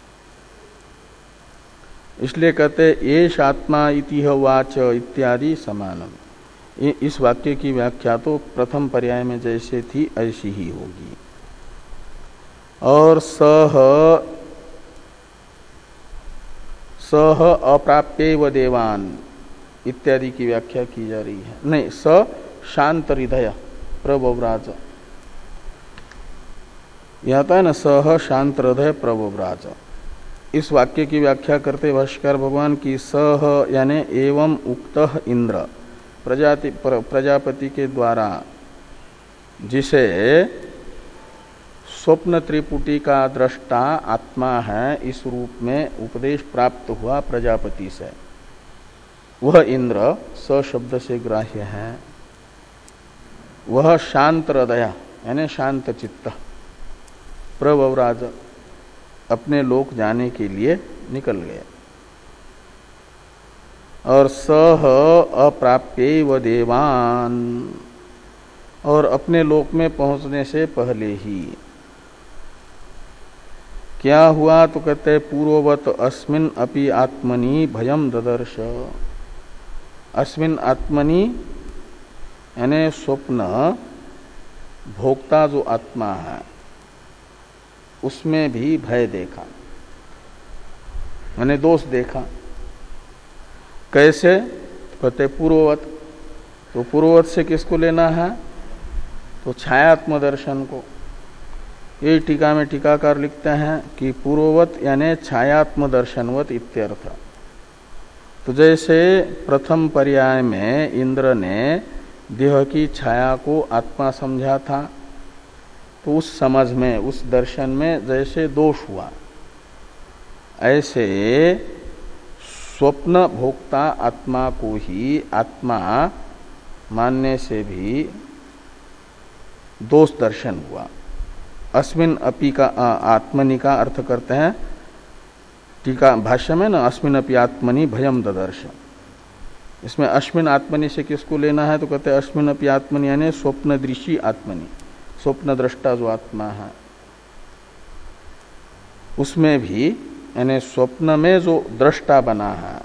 इसलिए कहते एष आत्मा इति वाच इत्यादि समानम। इस वाक्य की व्याख्या तो प्रथम पर्याय में जैसे थी ऐसी ही होगी। और सह सह अप्राप्यैव देवान इत्यादि की व्याख्या की जा रही है। नहीं, स शांत हृदय प्रभुव्राज, यह आता है ना, सह शांत हृदय प्रभुव्राज। इस वाक्य की व्याख्या करते भाष्यकार भगवान की सह यानी एवं उक्त इंद्र, प्रजाति प्रजापति के द्वारा जिसे स्वप्न त्रिपुटी का दृष्टा आत्मा है इस रूप में उपदेश प्राप्त हुआ प्रजापति से, वह इंद्र स शब्द से ग्राह्य है। वह शांत हृदय यानी शांत चित्त प्रवराज अपने लोक जाने के लिए निकल गए। और सह अप्राप्यैव देवान, और अपने लोक में पहुंचने से पहले ही क्या हुआ? तो कहते पूर्ववत अस्मिन अपि आत्मनि भयम ददर्श। अस्मिन आत्मनि यानी स्वप्न भोक्ता जो आत्मा है उसमें भी भय देखा, यानी दोष देखा। कैसे? कहते पूर्ववत। तो पूर्ववत से किसको लेना है? तो छायात्म दर्शन को। ये टीका में टीकाकार लिखते हैं कि पूर्ववत यानी छायात्म दर्शनवत इत्यर्थ। तो जैसे प्रथम पर्याय में इंद्र ने देह की छाया को आत्मा समझा था, तो उस समझ में, उस दर्शन में जैसे दोष हुआ, ऐसे स्वप्न भोक्ता आत्मा को ही आत्मा मानने से भी दोष दर्शन हुआ। अस्मिन अपि का आत्मनि का अर्थ करते हैं टीका भाष्य में ना, अस्मिन अपि आत्मनि भयम ददर्श। इसमें अस्मिन आत्मनि से किसको लेना है? तो कहते हैं अस्मिन अपि आत्मनि यानी स्वप्न दृश्य आत्मनि, स्वप्न दृष्टा जो आत्मा है उसमें भी, यानी स्वप्न में जो दृष्टा बना है,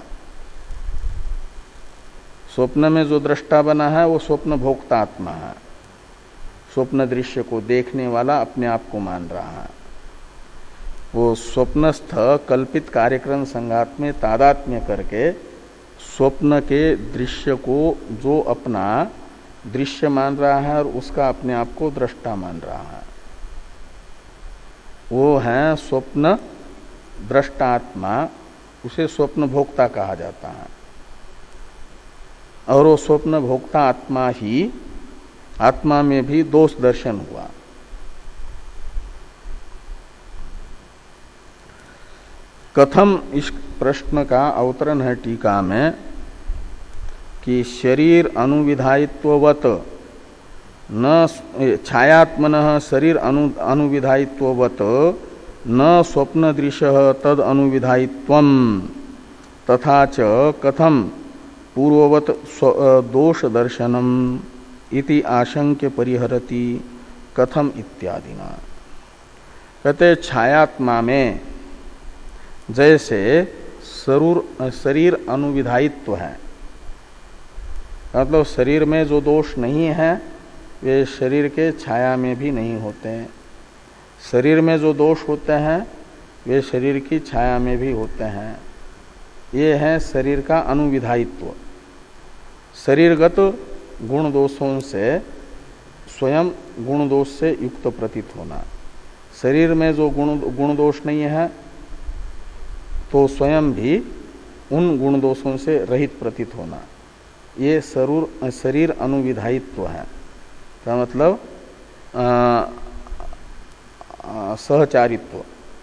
स्वप्न में जो दृष्टा बना है वो स्वप्न भोक्ता आत्मा है। स्वप्न दृश्य को देखने वाला अपने आप को मान रहा है। वो स्वप्नस्थ कल्पित कार्यक्रम संघात में तादात्म्य करके स्वप्न के दृश्य को जो अपना दृश्य मान रहा है और उसका अपने आप को दृष्टा मान रहा है, वो है स्वप्न दृष्टात्मा। उसे स्वप्न भोक्ता कहा जाता है। और वो स्वप्न भोक्ता आत्मा ही आत्मा में भी दोष दर्शन हुआ। कथम, इस प्रश्न का अवतरण है टीका में कि शरीर अनुविधायित्ववत न छायात्मनः शरीर अनु अनुविधायित्ववत न स्वप्न दृश्यः तद अनुविधायित्वम तथा च कथम पूर्ववत दोष दर्शनम इति आशंक्य परिहरति कथम इत्यादिना। कहते छायात्मा में जैसे शरीर शरीर अनुविधायित्व है, मतलब शरीर में जो दोष नहीं है वे शरीर के छाया में भी नहीं होते हैं। शरीर में जो दोष होते हैं वे शरीर की छाया में भी होते हैं। ये है शरीर का अनुविधायित्व। शरीरगत गुण दोषों से स्वयं गुण दोष से युक्त प्रतीत होना। शरीर में जो गुण गुण दोष नहीं है तो स्वयं भी उन गुण दोषों से रहित प्रतीत होना, ये शरीर शरीर अनुविधायित्व है। का मतलब सहचारित्व,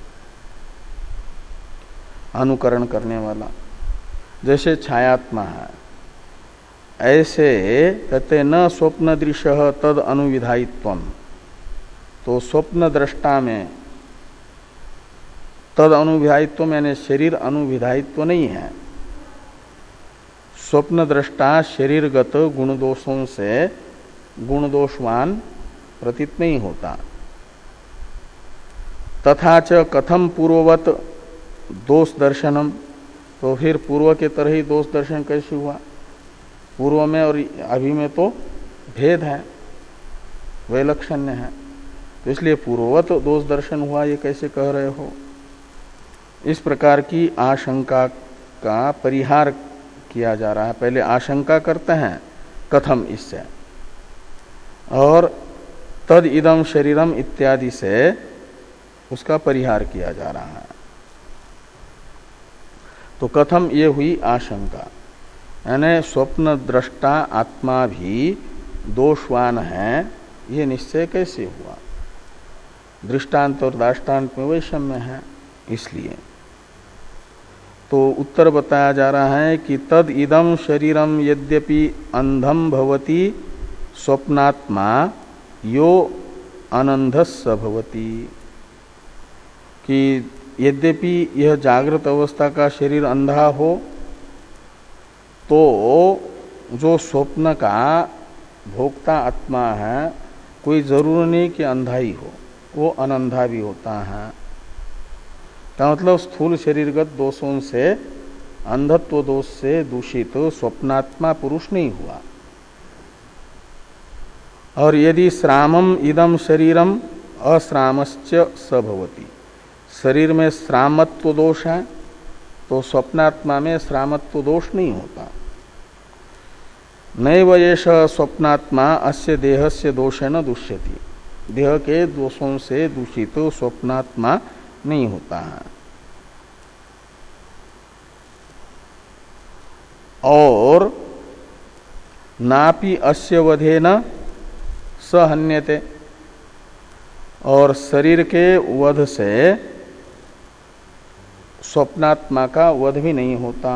अनुकरण करने वाला। जैसे छायात्मा है, ऐसे कहते न स्वप्न दृश्य तद अनुविधायित्वम, तो स्वप्न दृष्टा में तद अनुविधायित्व यानी शरीर अनुविधायित्व नहीं है। स्वप्न दृष्टा शरीरगत गुण दोषों से गुण दोषवान प्रतीत नहीं होता। तथा च कथम पूर्ववत दोष दर्शनम, तो फिर पूर्व के तरह ही दोष दर्शन कैसे हुआ? पूर्व में और अभी में तो भेद है, वैलक्षण्य है, तो इसलिए पूर्ववत दोष दर्शन हुआ, ये कैसे कह रहे हो? इस प्रकार की आशंका का परिहार किया जा रहा है। पहले आशंका करते हैं कथम इससे, और तद इदम शरीरम इत्यादि से उसका परिहार किया जा रहा है। तो कथम ये हुई आशंका, यानी स्वप्न दृष्टा आत्मा भी दोषवान है, ये निश्चय कैसे हुआ? दृष्टांत और दाष्टांत में वैषम्य है, इसलिए। तो उत्तर बताया जा रहा है कि तद इदम शरीरम यद्यपि अंधम भवति स्वप्नात्मा यो अनंधस्स भवति, कि यद्यपि यह जागृत अवस्था का शरीर अंधा हो तो जो स्वप्न का भोक्ता आत्मा है कोई जरूर नहीं कि अंधा ही हो, वो अनंधा भी होता है। का मतलब स्थूल शरीरगत दोषों से, अंधत्व दोष से दूषित तो स्वप्नात्मा पुरुष नहीं हुआ। और यदि श्रामम इदम शरीरम अश्रामश्च सभवति, शरीर में श्रामत्व दोष है तो स्वप्नात्मा में श्रामत्व दोष नहीं होता। नैव एष स्वप्नात्मा अस्य देहस्य दोषेण दुष्यति, देह के दोषों से दूषित तो स्वप्नात्मा नहीं होता है। और नापि अस्य वधेन सहन्यते, और शरीर के वध से स्वप्नात्मा का वध भी नहीं होता।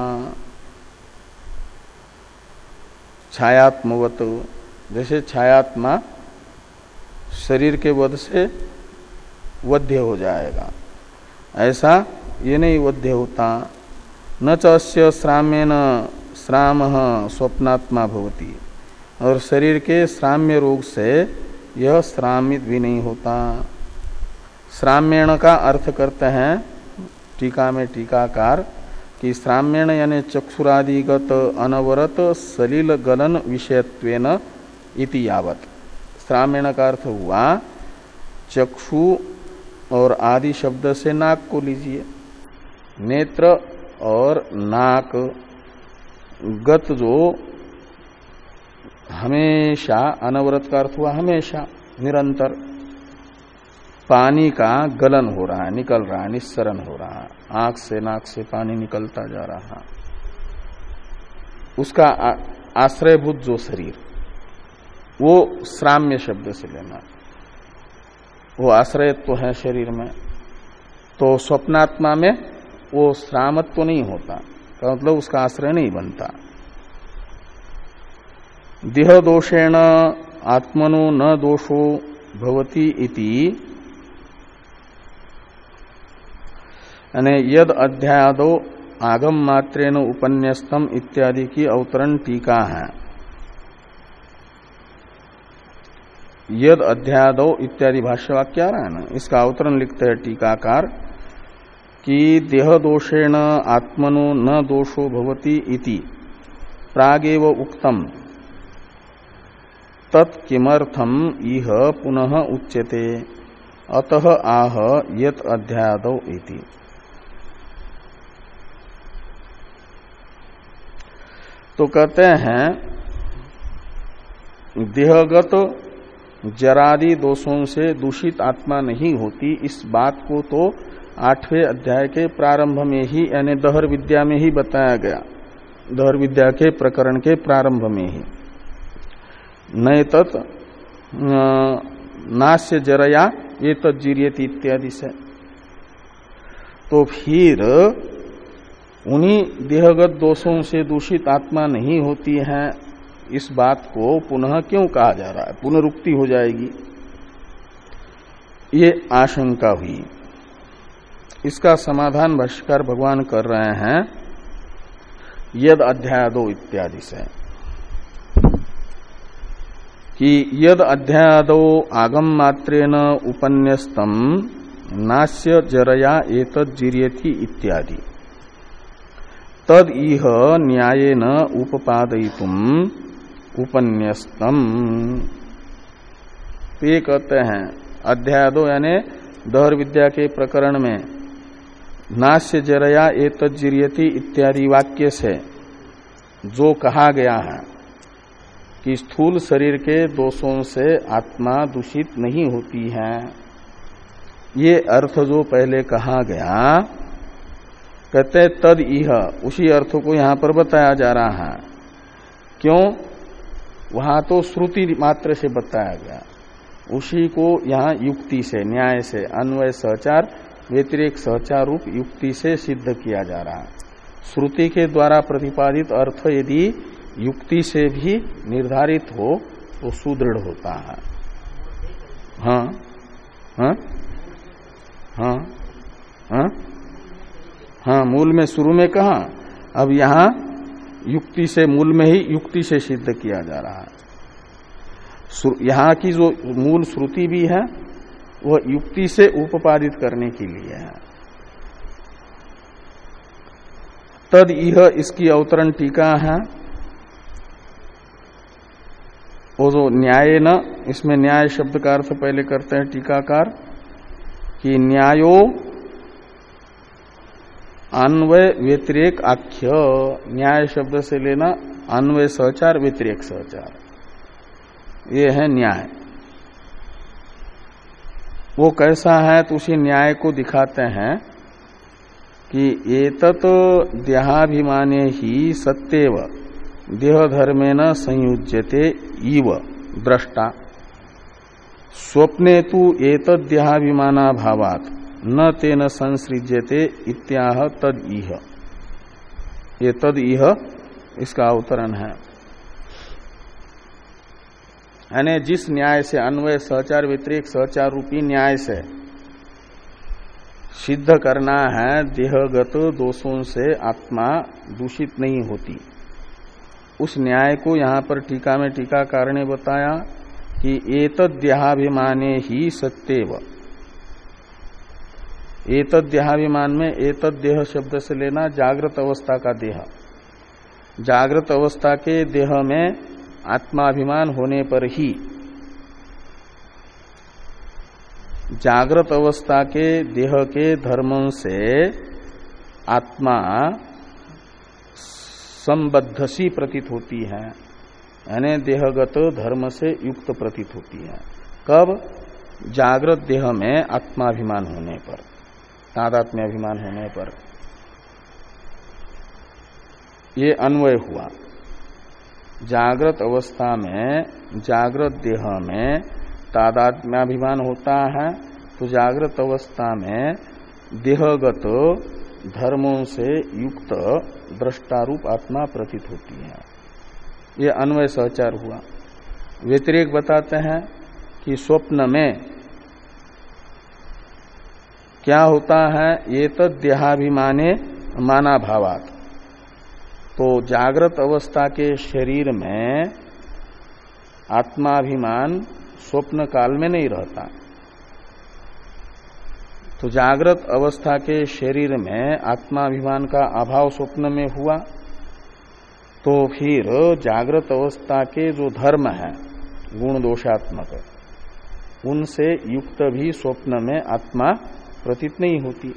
छायात्मवत, जैसे छायात्मा शरीर के वध से वध्य हो जाएगा, ऐसा ये नहीं वध्य होता। न च अस्य श्राम्येन श्रामः स्वप्नात्मा भवति, और शरीर के श्राम्य रोग से यह श्रामित भी नहीं होता। श्राम्येण का अर्थ करते हैं टीका में टीकाकार कि श्राम्येण यानी चक्षुरादिगत अनवरत सलिल गलन विषयत्वेन इति यावत। श्राम्येण का अर्थ हुआ चक्षु और आदि शब्द से नाक को लीजिए। नेत्र और नाक गत जो हमेशा, अनवरत का अर्थ हुआ हमेशा, निरंतर पानी का गलन हो रहा है, निकल रहा है, निस्सरण हो रहा है, आंख से नाक से पानी निकलता जा रहा है, उसका आश्रयभूत जो शरीर वो श्राम्य शब्द से लेना, वो आश्रयत्व तो है शरीर में। तो स्वप्नात्मा में वो श्रामत्व तो नहीं होता, का मतलब उसका आश्रय नहीं बनता। देह दोषेण आत्मनो न दोषो भवति इति यानी यद अध्यादो आगम मात्रेण उपन्यस्तम इत्यादि की अवतरण टीका है। यद अध्यादो इत्यादि भाष्यवाक्य आ रहा है ना, इसका अवतरण लिखते हैं टीकाकार कि देह दोषेण आत्मनो न दोषो भवति इति प्रागेव उक्तम तत्किमर्थम इह पुनः उच्यते अतः आह यत अध्यादो इति। तो कहते हैं देहगत जरादि दोषों से दूषित आत्मा नहीं होती, इस बात को तो आठवें अध्याय के प्रारंभ में ही यानी दहर विद्या में ही बताया गया, दहर विद्या के प्रकरण के प्रारंभ में ही। नए तत् नास्य जरया ये तज्जीरियति इत्यादि से। तो फिर उन्हीं देहगत दोषों से दूषित आत्मा नहीं होती है, इस बात को पुनः क्यों कहा जा रहा है, पुनरुक्ति हो जाएगी, ये आशंका हुई। इसका समाधान भाष्यकार भगवान कर रहे हैं यद अध्यादो इत्यादि से कि यद अध्यादो आगम मात्रेण उपन्यस्तम नास्य जरया एतज्जीर्यति इत्यादि तद इह न्यायेन उपपादयितुम उपन्यस्तम। तो ये कहते हैं अध्यादो यानी दहर विद्या के प्रकरण में नास्य जरया एतज्जीर्यति इत्यादि वाक्य से जो कहा गया है कि स्थूल शरीर के दोषों से आत्मा दूषित नहीं होती है, ये अर्थ जो पहले कहा गया, कहते तद इह, उसी अर्थ को यहां पर बताया जा रहा है। क्यों? वहां तो श्रुति मात्र से बताया गया, उसी को यहां युक्ति से, न्याय से, अन्वय सहचार व्यतिरेक सहचार रूप युक्ति से सिद्ध किया जा रहा है। श्रुति के द्वारा प्रतिपादित अर्थ यदि युक्ति से भी निर्धारित हो तो सुदृढ़ होता है। हाँ हाँ हाँ हाँ हाँ, मूल में शुरू में कहा, अब यहां युक्ति से, मूल में ही युक्ति से सिद्ध किया जा रहा है। यहां की जो मूल श्रुति भी है वह युक्ति से उपपादित करने के लिए है। तद इह इसकी अवतरण टीका है। वो जो न्याय न, इसमें न्याय शब्द का अर्थ पहले करते हैं टीकाकार कि न्यायो अन्वय व्यतिरेक आख्य। न्याय शब्द से लेना अन्वय सहचार व्यतिरेक सहचार, ये है न्याय। वो कैसा है तो उसी न्याय को दिखाते हैं कि एतत् देहाभिमाने ही सत्येव देह धर्मेण संयुज्यते इव द्रष्टा स्वप्ने तु एतद् देहाभिमानाभावात् न तेन संसृज्यते इत्याह तद इह। ये तद इह इसका अवतरण है। यानी जिस न्याय से, अन्वय सहचार व्यतिरेक सहचार रूपी न्याय से सिद्ध करना है देहगत दोषों से आत्मा दूषित नहीं होती, उस न्याय को यहां पर टीका में टीकाकार ने बताया कि एतद् देहाभिमाने ही सत्येव। एतद् देहाभिमान में एतद् देह शब्द से लेना जागृत अवस्था का देह। जागृत अवस्था के देह में आत्माभिमान होने पर ही, जागृत अवस्था के देह के धर्मों से आत्मा संबद्ध सी प्रतीत होती है, यानी देहगत धर्म से युक्त प्रतीत होती है। कब? जागृत देह में आत्माभिमान होने पर, तादात्म्याभिमान होने पर। ये अन्वय हुआ। जागृत अवस्था में जागृत देह में तादात्म्याभिमान होता है, तो जागृत अवस्था में देहगत धर्मों से युक्त दृष्टारूप आत्मा प्रतीत होती है। ये अन्वय सहचार हुआ। व्यतिरेक बताते हैं कि स्वप्न में क्या होता है, ये तो देहाभिमाने माना भावात। तो जागृत अवस्था के शरीर में आत्माभिमान स्वप्न काल में नहीं रहता। तो जागृत अवस्था के शरीर में आत्माभिमान का अभाव स्वप्न में हुआ, तो फिर जागृत अवस्था के जो धर्म है गुण दोषात्मक, उनसे युक्त भी स्वप्न में आत्मा प्रतीत नहीं होती।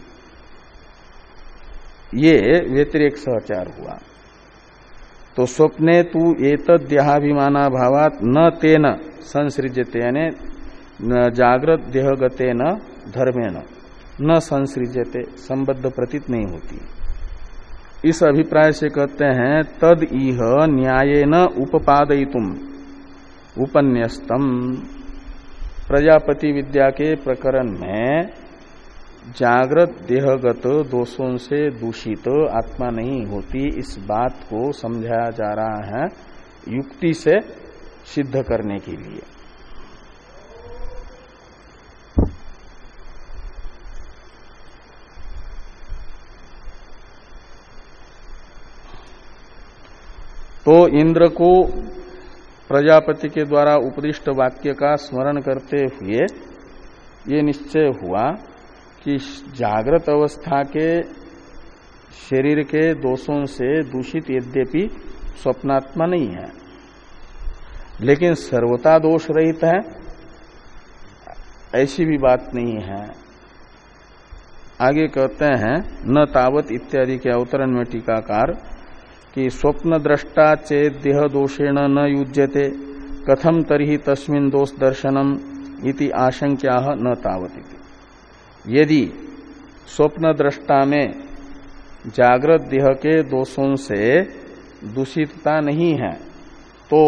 ये व्यतिरेक सहचार हुआ। तो स्वप्ने तू एतद् देहाभिमाना भावात न तेन संसृज्यते, यानी जागृत देहगतेन धर्मेण न संसृज्यते, संबद्ध प्रतीत नहीं होती। इस अभिप्राय से कहते हैं तद इह न्यायेन उपपादयितुम उपन्यस्तम। प्रजापति विद्या के प्रकरण में जागृत देहगत दोषों से दूषित आत्मा नहीं होती, इस बात को समझाया जा रहा है युक्ति से सिद्ध करने के लिए। तो इंद्र को प्रजापति के द्वारा उपदिष्ट वाक्य का स्मरण करते हुए ये निश्चय हुआ कि जागृत अवस्था के शरीर के दोषों से दूषित यद्यपि स्वप्नात्मा नहीं है, लेकिन सर्वथा दोष रहित है, ऐसी भी बात नहीं है। आगे कहते हैं न तावत इत्यादि के अवतरण में टीकाकार कि स्वप्न दृष्टा चेत देह दोषेण न युज्यते कथम तर्हि तस्मिन् दोष दर्शनम इति आशंक्याः न तावत। यदि स्वप्न दृष्टा में जागृत देह के दोषों से दूषितता नहीं है, तो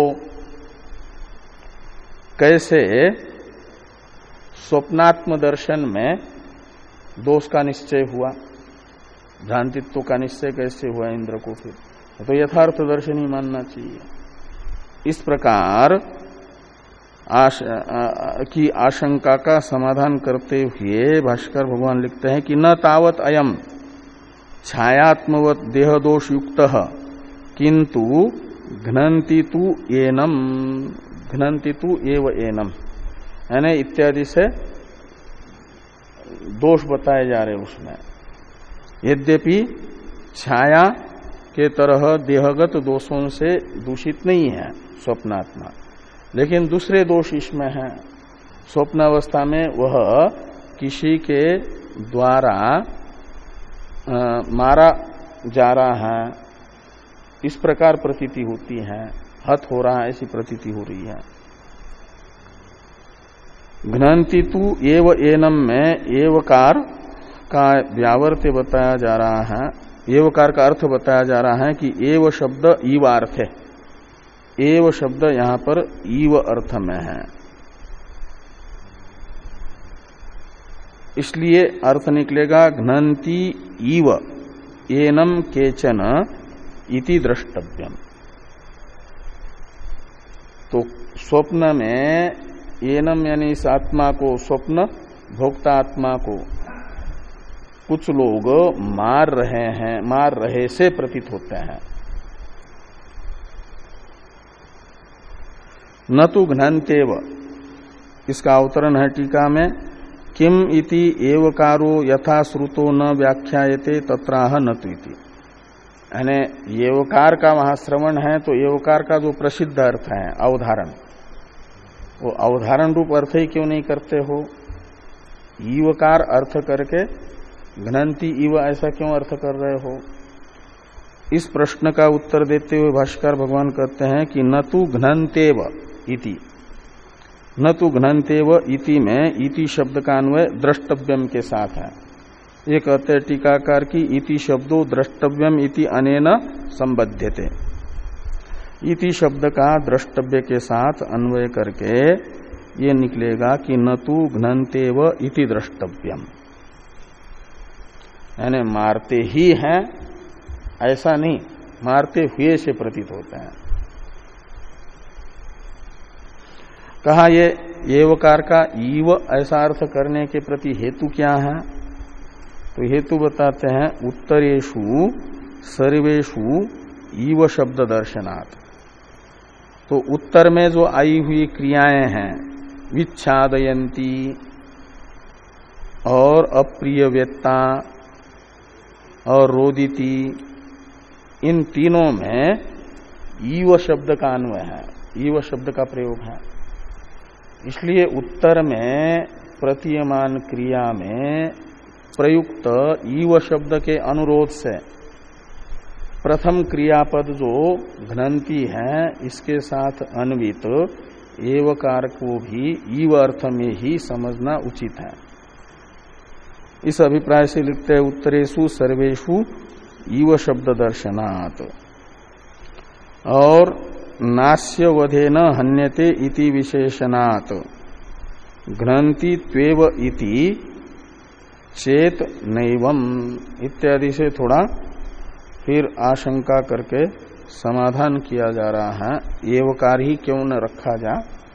कैसे स्वप्नात्म दर्शन में दोष का निश्चय हुआ, भ्रांतित्व का निश्चय कैसे हुआ इंद्र को? फिर तो यथार्थ दर्शन ही मानना चाहिए। इस प्रकार आश, आ, की आशंका का समाधान करते हुए भाष्कर भगवान लिखते हैं कि न तावत अयम छायात्मवत देह दोष युक्त किंतु घ्नन्ति तु एनम घ्नन्ति तु एव एनम, यानी इत्यादि से दोष बताए जा रहे उसमें। यद्यपि छाया के तरह देहगत दोषों से दूषित नहीं है स्वप्नात्मा, लेकिन दूसरे दोष इसमें हैं। स्वप्न अवस्था में वह किसी के द्वारा आ, मारा जा रहा है, इस प्रकार प्रतीति होती है, हत हो रहा है ऐसी प्रतीति हो रही है। घ्नन्ति तु एव एनम में एवकार का व्यावर्त्य बताया जा रहा है, एवकार का अर्थ बताया जा रहा है कि एव शब्द ईव अर्थ है। एव शब्द यहां पर ईव अर्थ में है, इसलिए अर्थ निकलेगा घ्नन्ति ईव एनम केचन इति द्रष्टव्यम। तो स्वप्न में एनम यानी इस आत्मा को, स्वप्न भोक्ता आत्मा को कुछ लोग मार रहे हैं, मार रहे से प्रतीत होते हैं। न तो घ्नन्तेव, इसका अवतरण है टीका में, किम इति एवकारो यथा श्रुतो न व्याख्यायते तत्राह न तु इति। यानी एवकार का वहां श्रवण है, तो एवकार का जो प्रसिद्ध अर्थ है अवधारण, वो अवधारण रूप अर्थ ही क्यों नहीं करते हो? ईवकार अर्थ करके घ्नन्ति ईव ऐसा क्यों अर्थ कर रहे हो? इस प्रश्न का उत्तर देते हुए भाष्कर भगवान कहते हैं कि न तु घ्नन्तेव इति, न तु घ्नन्तेव इति में इति शब्द का अन्वय द्रष्टव्यम के साथ है। ये कहते हैं टीकाकार की इति शब्दो द्रष्टव्यम इति अनेन संबध्यते। इति शब्द का द्रष्टव्य के साथ अन्वय करके ये निकलेगा कि न तु घ्नन्तेव इति द्रष्टव्यम, यानी मारते ही हैं ऐसा नहीं, मारते हुए से प्रतीत होते हैं। कहा ये एवकार का ईव ऐसा अर्थ करने के प्रति हेतु क्या है? तो हेतु बताते हैं उत्तरेषु सर्वेषु ईव शब्द दर्शनात्। तो उत्तर में जो आई हुई क्रियाएं हैं विच्छादयंती और अप्रियवेत्ता और रोदिति, इन तीनों में ईव शब्द का अन्वय है, ईव शब्द का प्रयोग है। इसलिए उत्तर में प्रतीयमान क्रिया में प्रयुक्त ईव शब्द के अनुरोध से प्रथम क्रियापद जो घ्नन्ति है इसके साथ अन्वित एवकार को भी ईव अर्थ में ही समझना उचित है। इस अभिप्राय से लिखते हैं उत्तरेषु सर्वेषु ईव शब्द दर्शनात्। और नास्य वधेन हन्यते इति विशेषणात् घ्नन्ति त्वेव इति चेत नैवम इत्यादि से थोड़ा फिर आशंका करके समाधान किया जा रहा है, एवकार ही क्यों न रखा जा,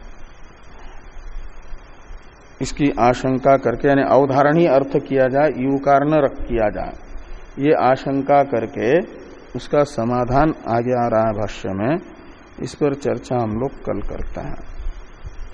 इसकी आशंका करके, यानी अवधारणीय अर्थ किया जाए, यूकार न रख किया जाए, ये आशंका करके उसका समाधान आगे आ रहा है भाष्य में। इस पर चर्चा हम लोग कल करते हैं।